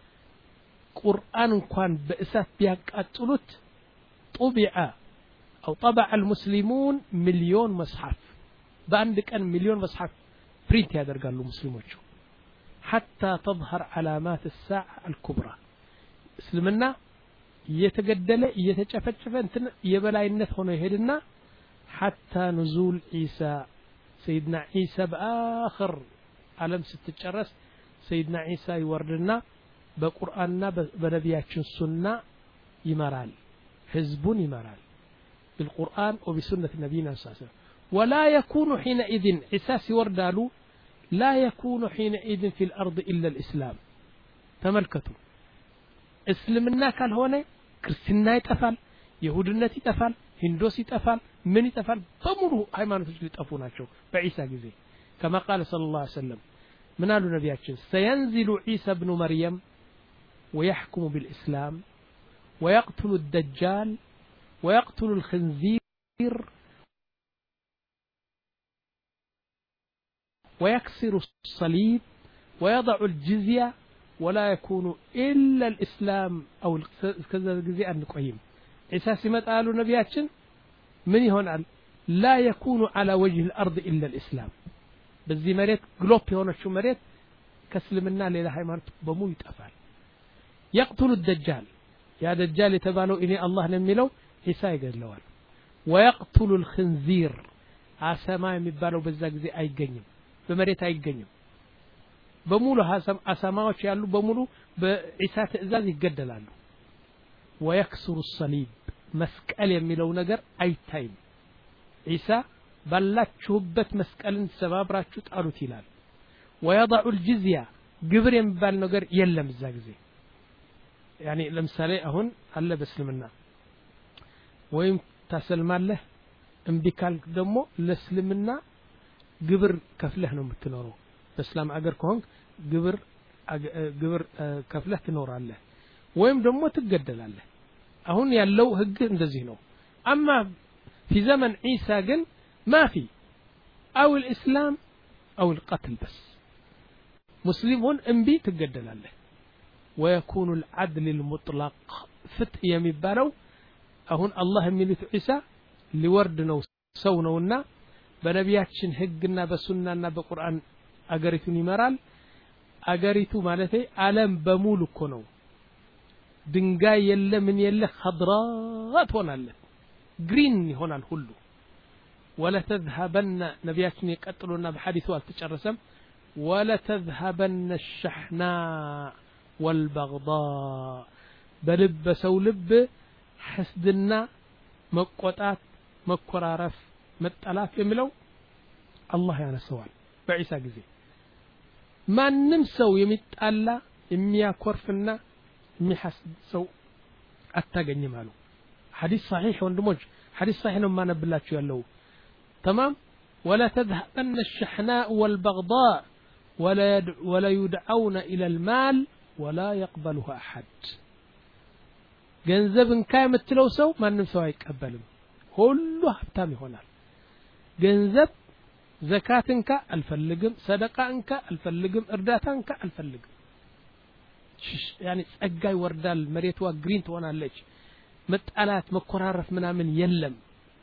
قرآن كان بأسات بيك أتلت طبع أو طبع المسلمون مليون مصحف بعندك أن مليون مصحف برينت هذا قال له مسلمون حتى تظهر علامات الساعة الكبرى اسلمنا يتجدل يتجفجف انت يبلاينت هنا يهدنا حتى نزول عيسى سيدنا عيسى بآخر علم ستتجرس سيدنا عيسى يوردنا بقرآننا بنبياتنا السنة يمرال حزب يمرال بالقرآن وبسنة نبينا صلى الله عليه وسلم ولا يكون حينئذ عيسى يوردالو لا يكون حينئذ في الأرض إلا الإسلام تملكتوا اسلمنا كان هنا كريستنا يتفال يهودنا يتفال هندوس يتفال من يتفال بمره هيمانوتوች ሊጠፉ ናቸው በኢሳ ጊዜ كما قال صلى الله عليه وسلم من قالوا نبياتنا سينزل عيسى ابن مريم ويحكم بالإسلام ويقتل الدجال ويقتل الخنزير ويكسر الصليب ويضع الجزية ولا يكون إلا الإسلام أو كذا الجزية النقيم عيسى سمت قالوا نبياتنا من هون لا يكون على وجه الأرض إلا الإسلام بزي مريت قلوب هون شو مريت كسلمنا لله هيمانت بمو يتقفل يقتل الدجال يا دجال يتبانوا إني الله نميلو عيسى يقول له ويقتل الخنزير عسما يمبالوا بزا ጊዜ አይገኝም በመሬት አይገኝም በሙሉ ሐሰም አሳማዎች ያሉ በሙሉ በኢሳ ትእዛዝ ይገደላሉ ويكسر الصليب መስቀል የሚለው ነገር አይታይም ኢሳ ባላችሁበት መስቀልን ሰባብራችሁ ጣሉት ይላል ويضع الجزية ግብር የሚባል ነገር የለም እዛ ጊዜ يعني ለምሳሌ አሁን አለ በእስልምና ወይም ታሰልማለህ እምቢ ካልክ ደግሞ ለእስልምና ግብር ከፍለህ ነው የምትኖረው በእስላም አገር ከሆንክ ግብር ግብር ከፍለህ ትኖራለህ ወይም ደግሞ ትገደላለህ አሁን ያለው ህግ እንደዚህ ነው اما في زمن عيسى ግን ما في او الاسلام او القتل بس مسلمون እምቢ ትገደላለህ ويكون العدل المطلق ፍትህ የሚባለው አሁን አላህ የሚሉት ዒሳ ሊወርድ ነው ሰው ነውና በነቢያችን ህግና በሱናና በቁርአን አገሪቱን ይመራል አገሪቱ ማለት ዓለም በሙሉ እኮ ነው ድንጋይ የለ ምን የለ خضراء ትሆናለች ግሪን ይሆናል ሁሉ ولا تذهبن ነቢያችን ይቀጥሉና በሐዲሱ አልተጨረሰም ولا تذهبن الشحناء والبغضاء بلب سو لب حسدنا مقطات مكرارف مطلاف يملو الله ያነሰዋል በዒሳ ጊዜ ማንም ሰው የሚጣላ የሚያኮርፍና የሚሐስድ ሰው አታገኝም አሉ ሐዲስ صحيح ወንድሞች ሐዲስ صحيح ነው ማነብላችሁ ያለው تمام ولا تذهبن الشحناء والبغضاء ولا يدع ولا يدعون الى المال ولا يقبلها احد ገንዘብን ካየምትለው ሰው ማንም ሰው አይቀበልም ሁሉ ሀብታም ይሆናል ገንዘብ ዘካትንካ አልፈልግም ሰደቃንካ አልፈልግም እርዳታንካ አልፈልግም يعني ጸጋ ይወርዳል መሬቷ ግሪን ትሆናለች መጣላት መኮራረፍ ምናምን የለም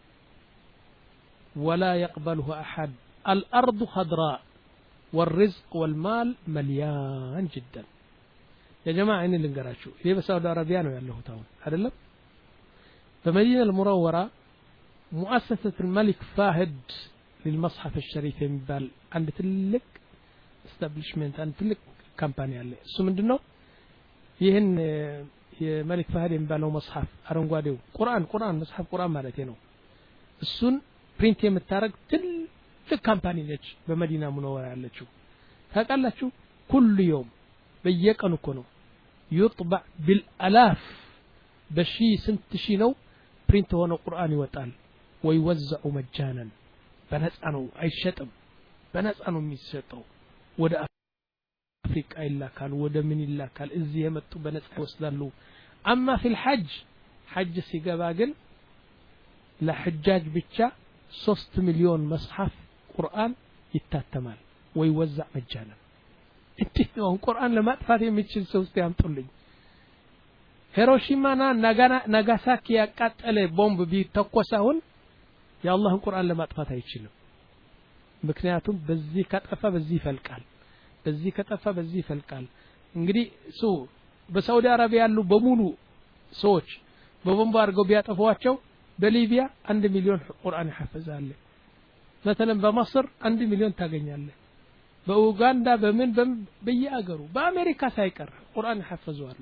ولا يقبلها احد الارض خضراء والرزق والمال مليان جدا يا جماعه اني لنقراችሁ ይሄ በሳውዲ አረቢያ ነው ያለሁት አሁን አይደለም በመዲና المنوره مؤسسه الملك فهد للمصحف الشريف የሚባል አንድ ትልቅ establishment አንድ ትልቅ ካምፓኒ አለ እሱ ምንድነው ይሄን የመልክ فهد የሚባለው መጽሐፍ አረንጓዴው ቁርአን ቁርአን መጽሐፍ ቁርአን ማለት ነው እሱን ፕሪንት የምታረግ ትልቅ ካምፓኒ ነች በመዲና ሙነወራ ያለችው ታውቃላችሁ كل يوم በየቀኑ እኮ ነው يطبع بالالاف በሺ ስንት ሺ ነው ፕሪንት ሆኖ ቁርአን ይወጣል ويوزع مجانا በነፃ ነው አይሸጥም በነፃ ነው የሚሸጠው ወደ አፍሪካ ይላካል ወደ ምን ይላካል እዚህ የመጡ በነፃ ይወስዳሉ اما في الحج حج ሲገባ ግን ለሐጃጅ ብቻ ሶስት ሚሊዮን መጽሐፍ ቁርአን ይታተማል ويوزع مجانا እንዴት ነው ቁርአን ለማጥፋት የሚችል ሰው እስቲ አምጡልኝ ሂሮሺማና ናጋሳኪ ያቃጠለ ቦምብ ቢተኮሳውን የአላህን ቁርአን ለማጥፋት አይችልም ምክንያቱም በዚህ ከጠፋ በዚህ ይፈልቃል በዚህ ከጠፋ በዚህ ይፈልቃል እንግዲህ ሱ በሳውዲ አረቢያ ያሉ በሙሉ ሰዎች በቦምብ አድርገው ቢያጠፏቸው በሊቢያ አንድ ሚሊዮን ቁርአን ይሐፈዛል مثلا በመصር አንድ ሚሊዮን ታገኛለህ በኡጋንዳ በምን በየአገሩ በአሜሪካ ሳይቀር ቁርአን ይሐፈዛሉ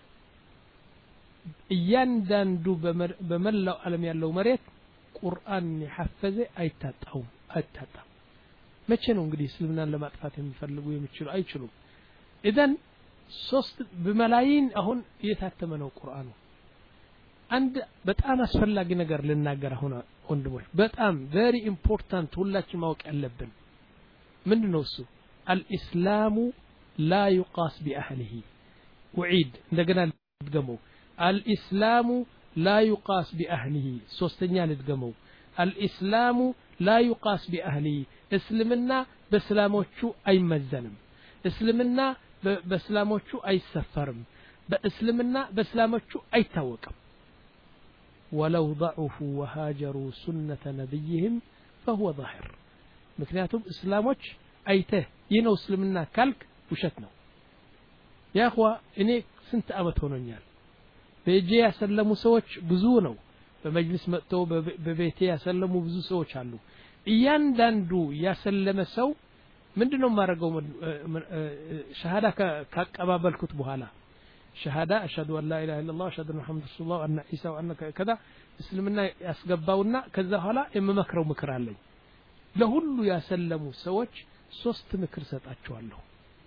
እያንዳንዱ በመላው ዓለም ያለው መሬት ቁርአን ይሐፈዘ አይታጣው አይታጣም መቼ ነው እንግዲህ እስልምናን ለማጥፋት የሚፈልጉ የሚችሉ አይችሉም ኢዳን ሶስት በመላይን አሁን የታተመ ነው ቁርአኑ አንድ በጣም አስፈላጊ ነገር ልናገር አሁን ወንድሞች በጣም very important ሁላችን ማወቅ ያለብን ምንድነው እሱ الاسلام لا يقاس باهله وعيد እንደገና ልድገመው الاسلام لا يقاس باهله ሶስተኛ ልድገመው الاسلام لا يقاس باهله እስልምና በእስላሞቹ አይመዘንም እስልምና በእስላሞቹ አይሰፈርም በእስልምና በእስላሞቹ አይታወቅም ولو ضعفوا وهاجروا سنة نبيهم فهو ظاهر ምክንያቱም እስላሞች አይተህ ይነው እስልምና ካልክ ውሸት ነው ያ اخوا እኔ ስንት አመት ሆኖኛል በእጄ ያሰለሙ ሰዎች ብዙ ነው በመጅልስ መጥተው በቤቴ ያሰለሙ ብዙ ሰዎች አሉ እያንዳንዱ ያሰለመ ሰው ምንድነው ማረገው ሸሃዳ ካቀባበልኩት በኋላ ሸሃዳ አሽሀዱ አን ላ ኢላሃ ኢላላህ አሽሀዱ አነ ሙሐመድ ረሱሉላህ ወአነ ኢሳ ወአነ ከዛ እስልምና ያስገባውና ከዛ ኋላ የምመክረው ምክር አለኝ ለሁሉ ያሰለሙ ሰዎች ሶስት ምክር ሰጣቸዋለሁ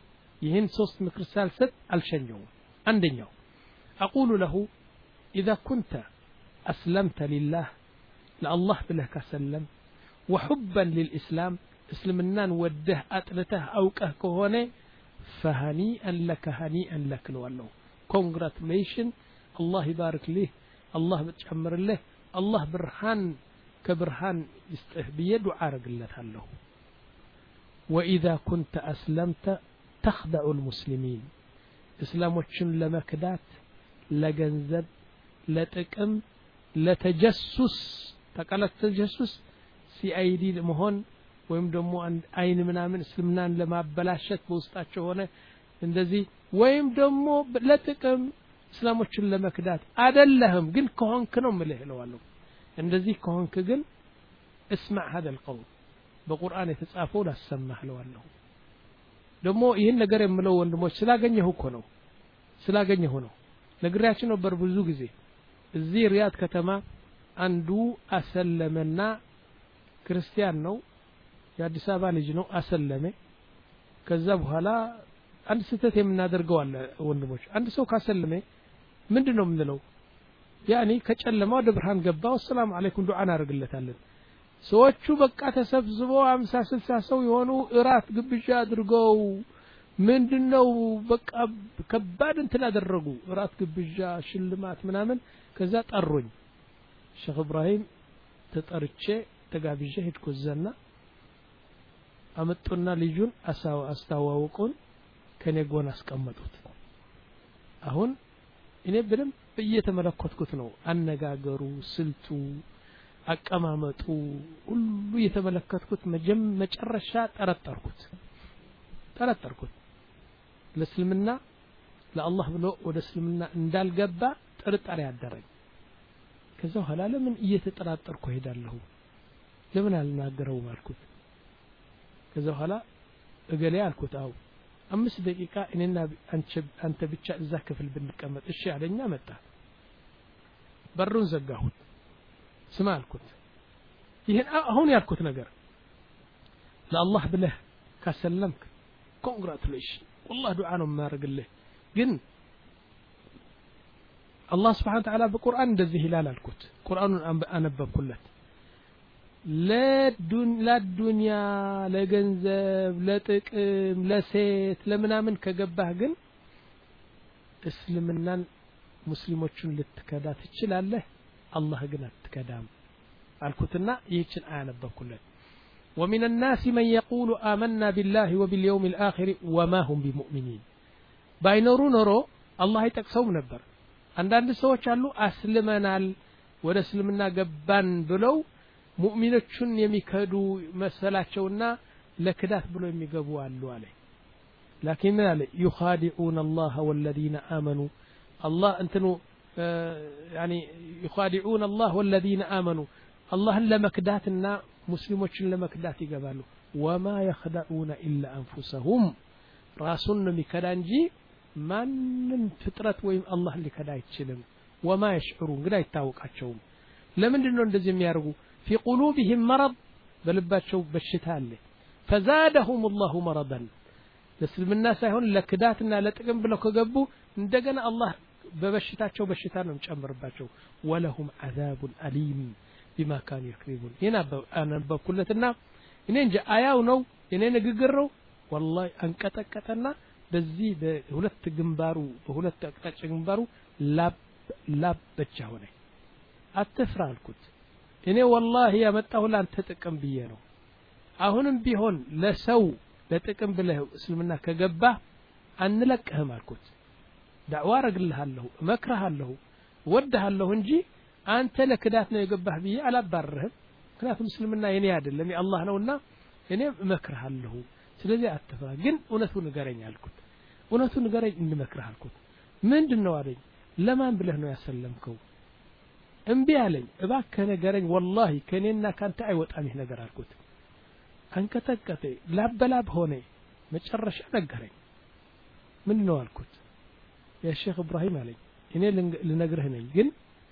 ይህን ሶስት ምክር ሳልሰጥ አልሸኘውም አንደኛው أقول له إذا كنت أسلمت لله لله بلك سلم وحبا للإسلام اسلمنا وده أطلته أوكه كهونه فهنيئا لك هنيئا لك لولو congratulation الله يبارك له الله بتشمر له الله برهان كبرهان بيد وعارق الله له وإذا كنت أسلمت تخدع المسلمين إسلاموችን ለመክዳት ለገንዘብ ለጥቅም ለተጀሱስ ተቀለት ተጀሱስ ሲአይዲ መሆን ወይም ደግሞ አይን ምናምን እስልምናን ለማበላሸት በውስጣቸው ሆነ እንደዚህ ወይም ደግሞ ለጥቅም እስላሞችን ለመክዳት አይደለህም ግን ከሆንክ ነው ምልህለዋለሁ እንደዚህ ከሆንክ ግን اسمع هذا القول በቁርአን የተጻፈው ላሰማህ ለዋለሁ ደግሞ ይሄን ነገር የምለው ወንድሞች ስላገኘሁ እኮ ነው ስላገኘሁ ነው ነግራችን ነበር ብዙ ጊዜ እዚህ ሪያድ ከተማ አንዱ አሰለመና ክርስቲያን ነው የአዲስ አበባ ልጅ ነው አሰለመ ከዛ በኋላ አንድ ስህተት የምናደርገው አለ ወንድሞች አንድ ሰው ካሰለመ ምንድነው የምንለው ያኒ ከጨለማ ወደ ብርሃን ገባው ሰላም አለይኩም ዱዓ እናደርግለታለን ሰዎቹ በቃ ተሰብስበው አምሳ ስልሳ ሰው የሆኑ እራት ግብዣ አድርገው ምንድነው በቃ ከባድ እንትን አደረጉ እራት ግብዣ ሽልማት ምናምን ከዛ ጠሩኝ ሼክ ኢብራሂም ተጠርቼ ተጋብዤ ሄድኩ ዘና አመጡና ልጁን አሳው አስተዋወቁን ከኔ ጎን አስቀመጡት አሁን እኔ በደም በየተመለከትኩት ነው አነጋገሩ ስልቱ አቀማመጡ ሁሉ የተመለከትኩት መጨረሻ ጠረጠርኩት ጠረጠርኩት ለእስልምና ለአላህ ብሎ ወደ እስልምና እንዳልገባ ጥርጣሬ ያደረኝ ከዛ ኋላ ለምን እየተጠራጠርኩ ሄዳለሁ ለምን አልናገረው ማልኩት ከዛ ኋላ እገሌ አልኩት አው አምስት ደቂቃ እኔና አንተ ብቻ እዛ ክፍል ብንቀመጥ እሺ አለኛ መጣ በሩን ዘጋሁት ስማ አልኩት ይሄን አሁን ያልኩት ነገር ለአላህ ብለህ ካሰለምክ ኮንግራቹሌሽን والله ዱዓ ነው ማረግልህ ግን አላህ Subhanahu Wa Ta'ala በቁርአን እንደዚህ ይላል አልኩት ቁርአኑን አነበብኩለት ለዱንያ ለገንዘብ ለጥቅም ለሴት ለምናምን ከገባህ ግን እስልምናን ሙስሊሞችን ልትከዳ ትችላለህ الله ግን አትከዳም አልኩትና ይህችን አያነበብኩለት ومن الناس من يقول آمنا بالله وباليوم الآخر وما هم بمؤمنين باينورو نورو الله يتقسوم ነበር አንዳንድ ሰዎች አሉ አስልመናል ወደ እስልምና ገባን ብለው ሙእሚኖችን የሚከዱ መሰላቸውና ለክዳት ብለው የሚገቡ አሉ አለ لكن አለ يخادعون الله والذين آمنوا الله እንትኑ يعني يخادعون الله والذين آمنوا الله لمكداتنا مسلموችን ለመክዳት ይገባሉ وما يخدعون إلا أنفسهم ራሱን የሚከዳ እንጂ ማንንም ፍጥረት ወይም አላህ ሊከዳ አይችልም وما يشعرون ግን አይታወቃቸውም ለምንድነው እንደዚህ የሚያርጉ في قلوبهم مرض በልባቸው በሽታ አለ فزادهم الله مرضا ለስልምና ሳይሆን ለክዳትና ለጥቅም ብለው ከገቡ እንደገና አላህ በበሽታቸው በሽታ ነው ጨምርባቸው ወለሁም عذاب أليم بما كانوا يكذبون هنا انا በኩለትና እኔ እንጂ አያው ነው እኔ ንግግር ነው والله አንቀጠቀጠና በዚህ በሁለት ግንባሩ በሁለት አቅጣጫ ግንባሩ ላብ ላብ ብቻ ሆነ አትፍራ አልኩት እኔ والله ያመጣሁ ላንተ ጥቅም ብዬ ነው አሁንም ቢሆን ለሰው ለጥቅም ብለህ እስልምና ከገባ አንለቅህም አልኩት ዳዕዋ አረግልሃለሁ መክረሃለሁ ወደሃለሁ እንጂ አንተ ለክዳት ነው የገባህ ብዬ አላባረህም ምክንያቱም እስልምና የኔ አይደለም የአላህ ነውና እኔ መክረሃለሁ ስለዚህ አትፍራ ግን እውነቱን ንገረኝ አልኩት እውነቱን ንገረኝ እንመክረህ አልኩት ምንድነው አለኝ ለማን ብለህ ነው ያሰለምከው እምቢ አለኝ እባክህ ንገረኝ والله ከኔና ካንተ አይወጣም ይሄ ነገር አልኩት አንከተከተ ላበላብ ሆነ መጨረሻ ነገረኝ ምንድነው አልኩት ያ ሼክ ኢብራሂም አለኝ እኔ ልነግርህ ነኝ ግን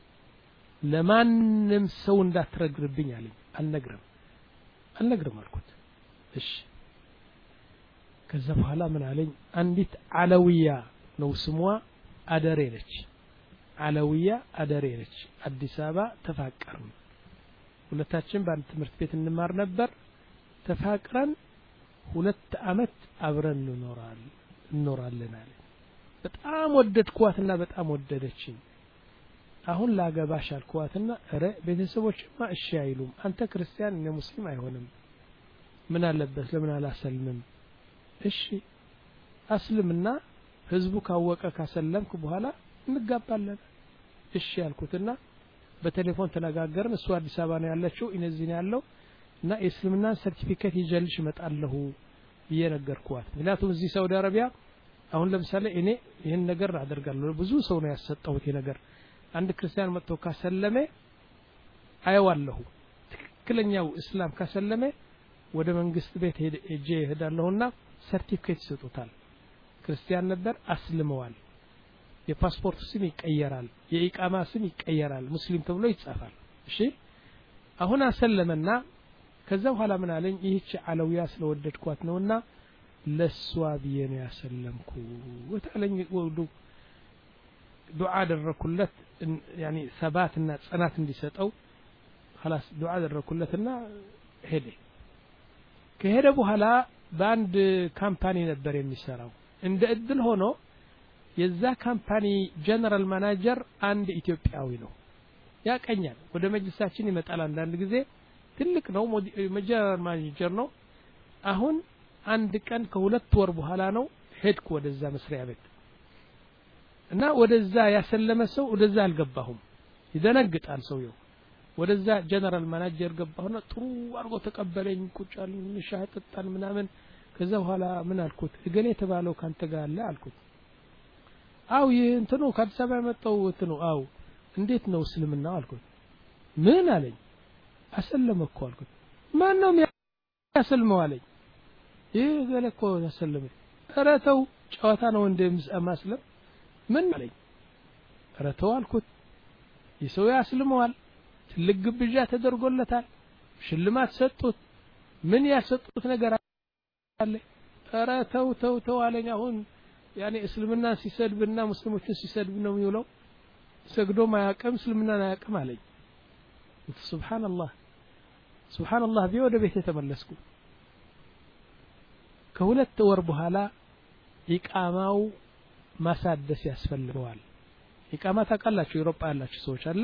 ለማንም ሰው እንዳትረግርብኝ አለኝ አልነግርም አልነግርም አልኩት እሺ ከዛ በኋላ ምን አለኝ አንዲት አለውያ ነው ስሟ አደሬ ነች አለውያ አደሬ ነች አዲስ አበባ ተፋቀርን ሁለታችን በአንድ ትምህርት ቤት እንማር ነበር ተፋቅረን ሁለት አመት አብረን እንኖራለን እንኖራለን አለ በጣም ወደድኳትና በጣም ወደደችኝ አሁን ላገባሽ አልኳትና አረ ቤተሰቦችማ እሺ አይሉም አንተ ክርስቲያን እኔ ሙስሊም አይሆንም ምን አለበት ለምን አላሰልምም እሺ አስልምና ህዝቡ ካወቀ ካሰለምኩ በኋላ እንጋባለን እሺ ያልኩትና በቴሌፎን ተነጋገርን እሱ አዲስ አበባ ነው ያለችው እነዚህ ነው ያለው እና እስልምና ሰርቲፊኬት ይጀልሽ መጣለሁ እየነገርኳት ምክንያቱም እዚህ ሳውዲ አረቢያ አሁን ለምሳሌ እኔ ይሄን ነገር አደርጋለሁ ብዙ ሰው ነው ያሰጣውት ይሄ ነገር አንድ ክርስቲያን መጥቶ ካሰለመ አይዋለሁ ትክክለኛው እስላም ካሰለመ ወደ መንግስት ቤት ሄጄ ሄዳለሁና ሰርቲፊኬት ይሰጡታል ክርስቲያን ነበር አስልመዋል የፓስፖርት ስም ይቀየራል የኢቃማ ስም ይቀየራል ሙስሊም ተብሎ ይጻፋል እሺ አሁን አሰለመና ከዛ በኋላ ምን አለኝ ይህች አለውያ ስለወደድኳት ነውና ለሷ ብዬ ነው ያሰለምኩ ወታለኝ ወዱ ዱዓ አደረኩለት ያኒ ሰባትና ጽናት እንዲሰጠው خلاص ዱዓ አደረኩለትና ሄደ ከሄደ በኋላ በአንድ ካምፓኒ ነበር የሚሰራው እንደ እድል ሆኖ የዛ ካምፓኒ ጀነራል ማናጀር አንድ ኢትዮጵያዊ ነው ያቀኛል ወደ መጅልሳችን ይመጣል አንዳንድ ጊዜ ትልቅ ነው ጀነራል ማናጀር ነው አሁን አንድ ቀን ከሁለት ወር በኋላ ነው ሄድኩ ወደዛ መስሪያ ቤት እና ወደዛ ያሰለመ ሰው ወደዛ አልገባሁም ይደነግጣል ሰውየው ወደዛ ጀነራል ማናጀር ገባሁና ጥሩ አርጎ ተቀበለኝ ቁጫል ንሻህ ተጣን ምናምን ከዛ በኋላ ምን አልኩት እገሌ ተባለው ካንተ ጋር አለ አልኩት አው ይንተኑ ከአዲስ መጣው እንትኑ አው እንዴት ነው እስልምና አልኩት ምን አለኝ አሰለመኩ አልኩት ማን ነው ያሰልመው አለኝ ይሄ ገለኮ ያሰለመ አራተው ጨዋታ ነው እንደማስለም ምን አለኝ አራተው አልኩት ይሰው ያስልመዋል ትልቅ ግብዣ ተደርጎለታል ሽልማት ሰጡት ምን ያሰጡት ነገር አለ አራተው ተው ተው አለኝ አሁን ያኔ እስልምና ሲሰድብና ሙስሊሞችን ሲሰድብ ነው የሚውለው ሰግዶ ማያቀም እስልምና ማያቀም አለኝ ሱብሃንአላህ ሱብሃንአላህ ቢወደ ቤት ተመለስኩ ከሁለት ወር በኋላ ኢቃማው ማሳደስ ያስፈልገዋል ኢቃማ ታቃላችሁ አውሮፓ ያላችሁ ሰዎች አለ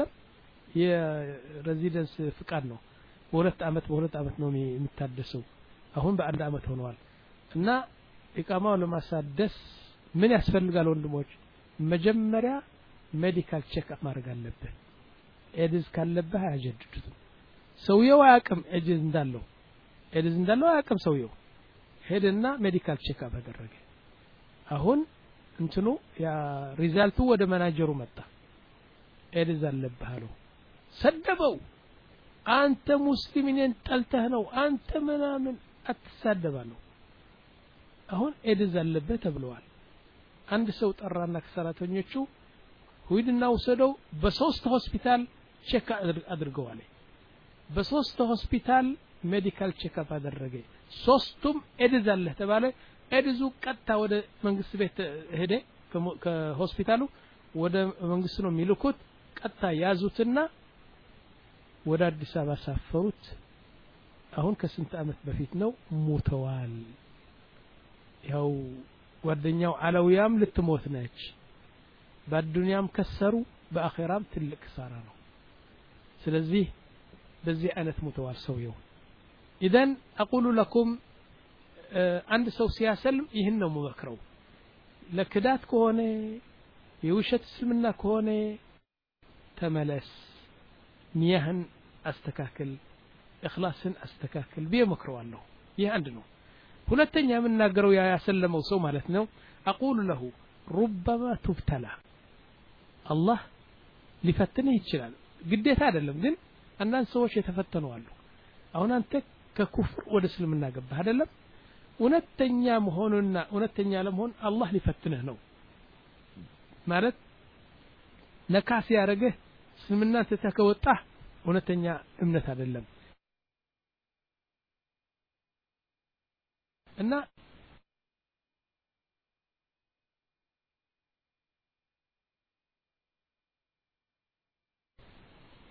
የሬዚደንስ ፍቃድ ነው በሁለት አመት በሁለት አመት ነው የሚታደሰው አሁን በአንድ አመት ሆኗል እና ኢቃማው ለማሳደስ ምን ያስፈልጋል ወንድሞች መጀመሪያ ሜዲካል ቼክ አፕ ማድረግ አለበት ኤድስ ካለበት አያጀድዱት ሰውየው አያቅም ኤድስ እንዳለው ኤድስ እንዳለው አያቅም ሰውየው ሄደና ሜዲካል ቼክ አፕ አደረገ አሁን እንትኑ ያ ሪዛልቱ ወደ ማናጀሩ መጣ ኤድስ አለበት አለው ሰደበው አንተ ሙስሊምን ጠልተህ ነው አንተ ምናምን አትሳደባለሁ አሁን ኤድስ አለበት ተብለዋል አንድ ሰው ጠራና ከሰራተኞቹ ሁይድና ወሰደው በሶስት ሆስፒታል ቼክ አድርገዋል በሶስት ሆስፒታል ሜዲካል ቼክ አፕ አደረገ ሶስቱም ኤድስ አለ ተባለ ኤድሱ ቀጥታ ወደ መንግስት ቤት ሄደ ከሆስፒታሉ ወደ መንግስት ነው የሚልኩት ቀጥታ ያዙትና ወደ አዲስ አበባ ሳፈሩት አሁን ከስንት አመት በፊት ነው ሞተዋል ያው ጓደኛው አለውያም ልትሞት ነች በአዱንያም ከሰሩ በአኺራም ትልቅ ሳራ ነው ስለዚህ በዚህ አይነት ሞተዋል ሰውየው ኢደን አቁሉ ለኩም አንድ ሰው ሲያሰልም ይህን ነው መመክረው ለክዳት ከሆነ የውሸት እስልምና ከሆነ ተመለስ ኒያህን አስተካክል እخلاصን አስተካክል ቢመክረዋለሁ ይህ አንድ ነው ሁለተኛ የምናገረው ያ ያሰለመው ሰው ማለት ነው አቁሉ ለሁ ربما تبتلى الله ሊፈትንህ ይችላል ግዴታ አይደለም ግን አንዳንድ ሰዎች የተፈተኑ አሉ አሁን አንተ ከኩፍር ወደ እስልምና ገባህ አይደለም እውነተኛ መሆኑና እውነተኛ ለመሆን አላህ ሊፈትንህ ነው ማለት ነካስ ያረገህ እስልምና ተተከወጣህ እውነተኛ እምነት አይደለም እና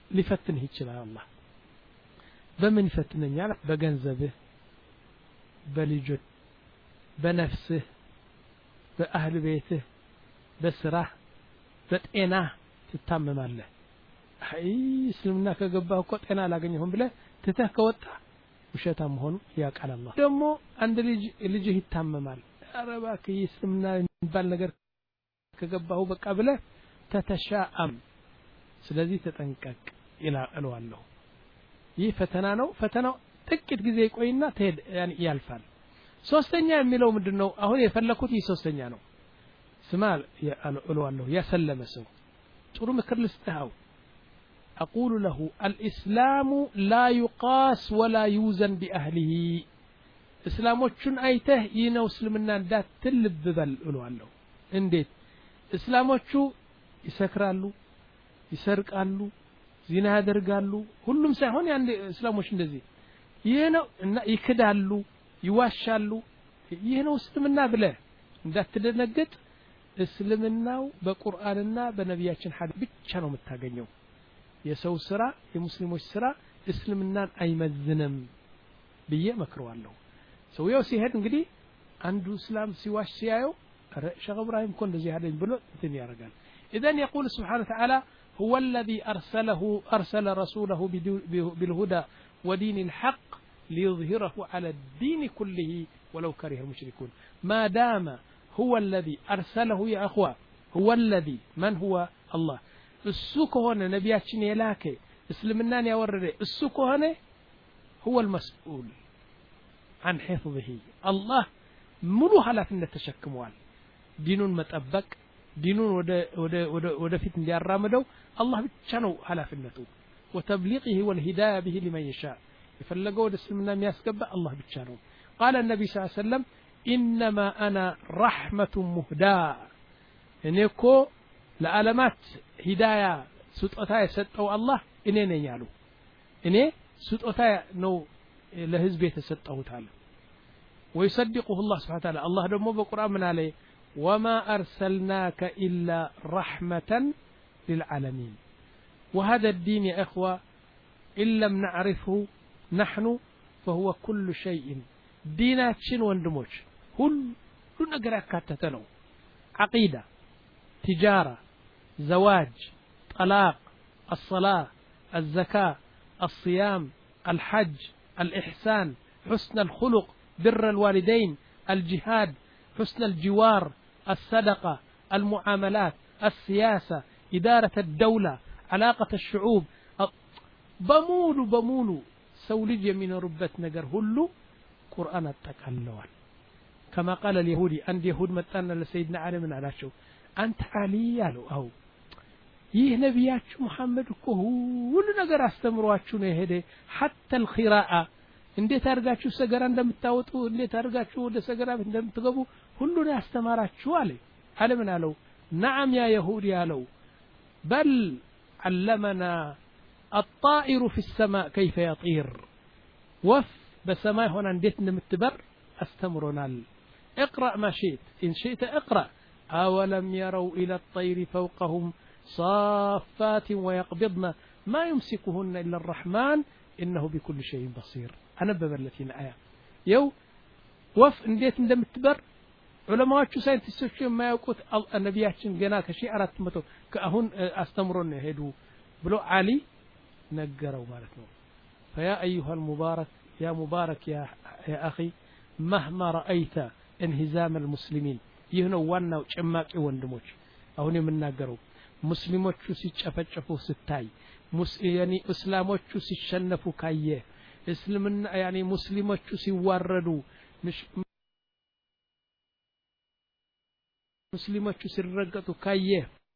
ሊፈትንህ ይችላል አላህ በምን ይፈትነኛል በገንዘብህ በልጅህ በነፍስህ በአህል ቤትህ በስራህ በጤና ትታመማለህ አይ እስልምና ከገባህ እኮ ጤና አላገኘሁም ብለህ ትተህ ከወጣ ውሸታም መሆኑ ያውቃል አላህ ደግሞ አንድ ልጅ ልጅህ ይታመማል አረባክ እስልምና የሚባል ነገር ከገባሁ በቃ ብለህ ተተሻአም ስለዚህ ተጠንቀቅ ይላልዋለሁ ይህ ፈተና ነው ፈተናው ጥቂት ጊዜ ይቆይና ተሄድ ያን ያልፋል ሶስተኛ የሚለው ምንድነው አሁን የፈለኩት ይህ ሶስተኛ ነው ስማ ያልዋለሁ ያሰለመ ሰው ጥሩ ምክር ልስጥሃው أقول له الإسلام لا يقاس ولا يوزن بأهله إسلاموچن أيته ينو اسلمنا دات تلب بل ألوالله انديت إسلاموچو يسكرالو يسرقالو زنا يدرقالو ሁሉም ሳይሆን ያን እስላሞች እንደዚህ ይሄ ነው እና ይከዳሉ ይዋሻሉ ይሄ ነው እስልምና ብለህ እንዳትደነግጥ እስልምናው በቁርአንና በነቢያችን ሐዲስ ብቻ ነው የምታገኘው የሰው ስራ የሙስሊሞች ስራ እስልምናን አይመዝንም ብዬ መክረዋለሁ ሰውየው ሲሄድ እንግዲህ አንዱ እስላም ሲዋሽ ሲያየው ሸህ ኢብራሂም እኮ እንደዚህ ያለኝ ብሎ እንትን ያደርጋል اذا يقول سبحانه وتعالى هو الذي ارسله ارسل رسوله بالهدى ودين الحق ليظهره على الدين كله ولو كره المشركون ما دام هو الذي ارسله يا اخوه هو الذي من هو الله እሱ ከሆነ ነቢያችን የላከ እስልምናን ያወረደ እሱ ከሆነ هو المسؤول عن حفظه الله ሙሉ ኃላፊነት ተሸክሟል ዲኑን መጠበቅ ዲኑን ወደ ወደ ወደ ወደፊት እንዲያራምደው አላህ ብቻ ነው ኃላፊነቱ وتبليغه والهدايه به لمن يشاء يفلغው ወደ እስልምና የሚያስገባ አላህ ብቻ ነው قال النبي صلى الله عليه وسلم انما انا رحمه مهداه እኔኮ ለዓለማት ሂዳያ ስጦታ የሰጠው አላህ እኔ ነኝ ያሉ እኔ ስጦታ ነው ለህዝብ የተሰጠውታል ويصدقه الله سبحانه وتعالى الله ደግሞ በቁርአን ምን አለ وما ارسلناك الا رحمه للعالمين وهذا الدين يا اخوه ان لم نعرفه نحن فهو كل شيء ديناتችን ወንድሞች ሁሉ ነገር ያካተተ ነው عقيده تجاره زواج طلاق الصلاة الزكاة الصيام الحج الإحسان حسن الخلق بر الوالدين الجهاد حسن الجوار الصدقة المعاملات السياسة إدارة الدولة علاقة الشعوب بمولو بمولو سولج من ربة نجر هلو قرآن التكالوال كما قال اليهودي عند يهود متأنا لسيدنا علي من على شو أنت علي يالو أو ይህ ነብያችሁ መሐመድ እኮ ሁሉ ነገር አስተምሯችሁ ነው ሄደ حتى القراءه እንዴት አርጋችሁ ሰገራ እንደምታወጡ እንዴት አርጋችሁ ወደ ሰገራ እንደምትገቡ ሁሉ ነው ያስተማራችሁ አለ አለ ምን አለው نعم يا يهودي አለው بل علمنا الطائر في السماء كيف يطير وف በሰማይ ሆና እንዴት እንደምትበር አስተምሮናል اقرأ ما شئت إن شئت اقرأ أولم يروا إلى الطير فوقهم صافات ويقبضن ما يمسكهن إلا الرحمن إنه بكل شيء بصير أنا ببلتين آية يو وف انديت እንደምትበር ዑለማዎቹ ሳይንቲስቶች የማያውቁት ነብያችን ገና ከሺህ አራት መቶ ከአሁን አስተምሮን ሄዱ ብሎ አሊ ነገረው ማለት ነው فيا أيها المبارك يا مبارك يا يا أخي مهما رأيت انهزام المسلمين ይህነው ዋናው ጭማቂ ወንድሞች አሁን የምናገረው ሙስሊሞቹ ሲጨፈጨፉ ስታይ ሙስሊያኒ እስላሞቹ ሲሸነፉ ካየ እስልምና ያኒ ሙስሊሞቹ ሲዋረዱ ሙስሊሞቹ ሲረገጡ ካየ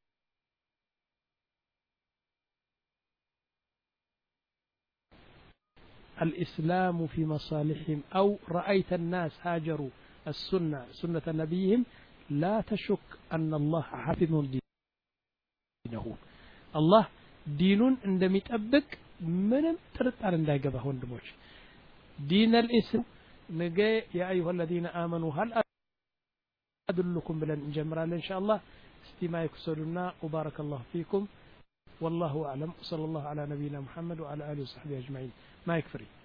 الإسلام في مصالحهم أو رأيت الناس هاجروا السنة سنة نبيهم لا تشك أن الله حافظ دينه الله دين عندما يتأبك من ترتار عند جبه وندموش دين الإسلام نجى يا أيها الذين آمنوا هل أدلكم بلن جمران إن شاء الله استماعكم سلنا وبارك الله فيكم والله أعلم. وصلى الله على نبينا محمد وعلى آله وصحبه أجمعين. ما يكفري.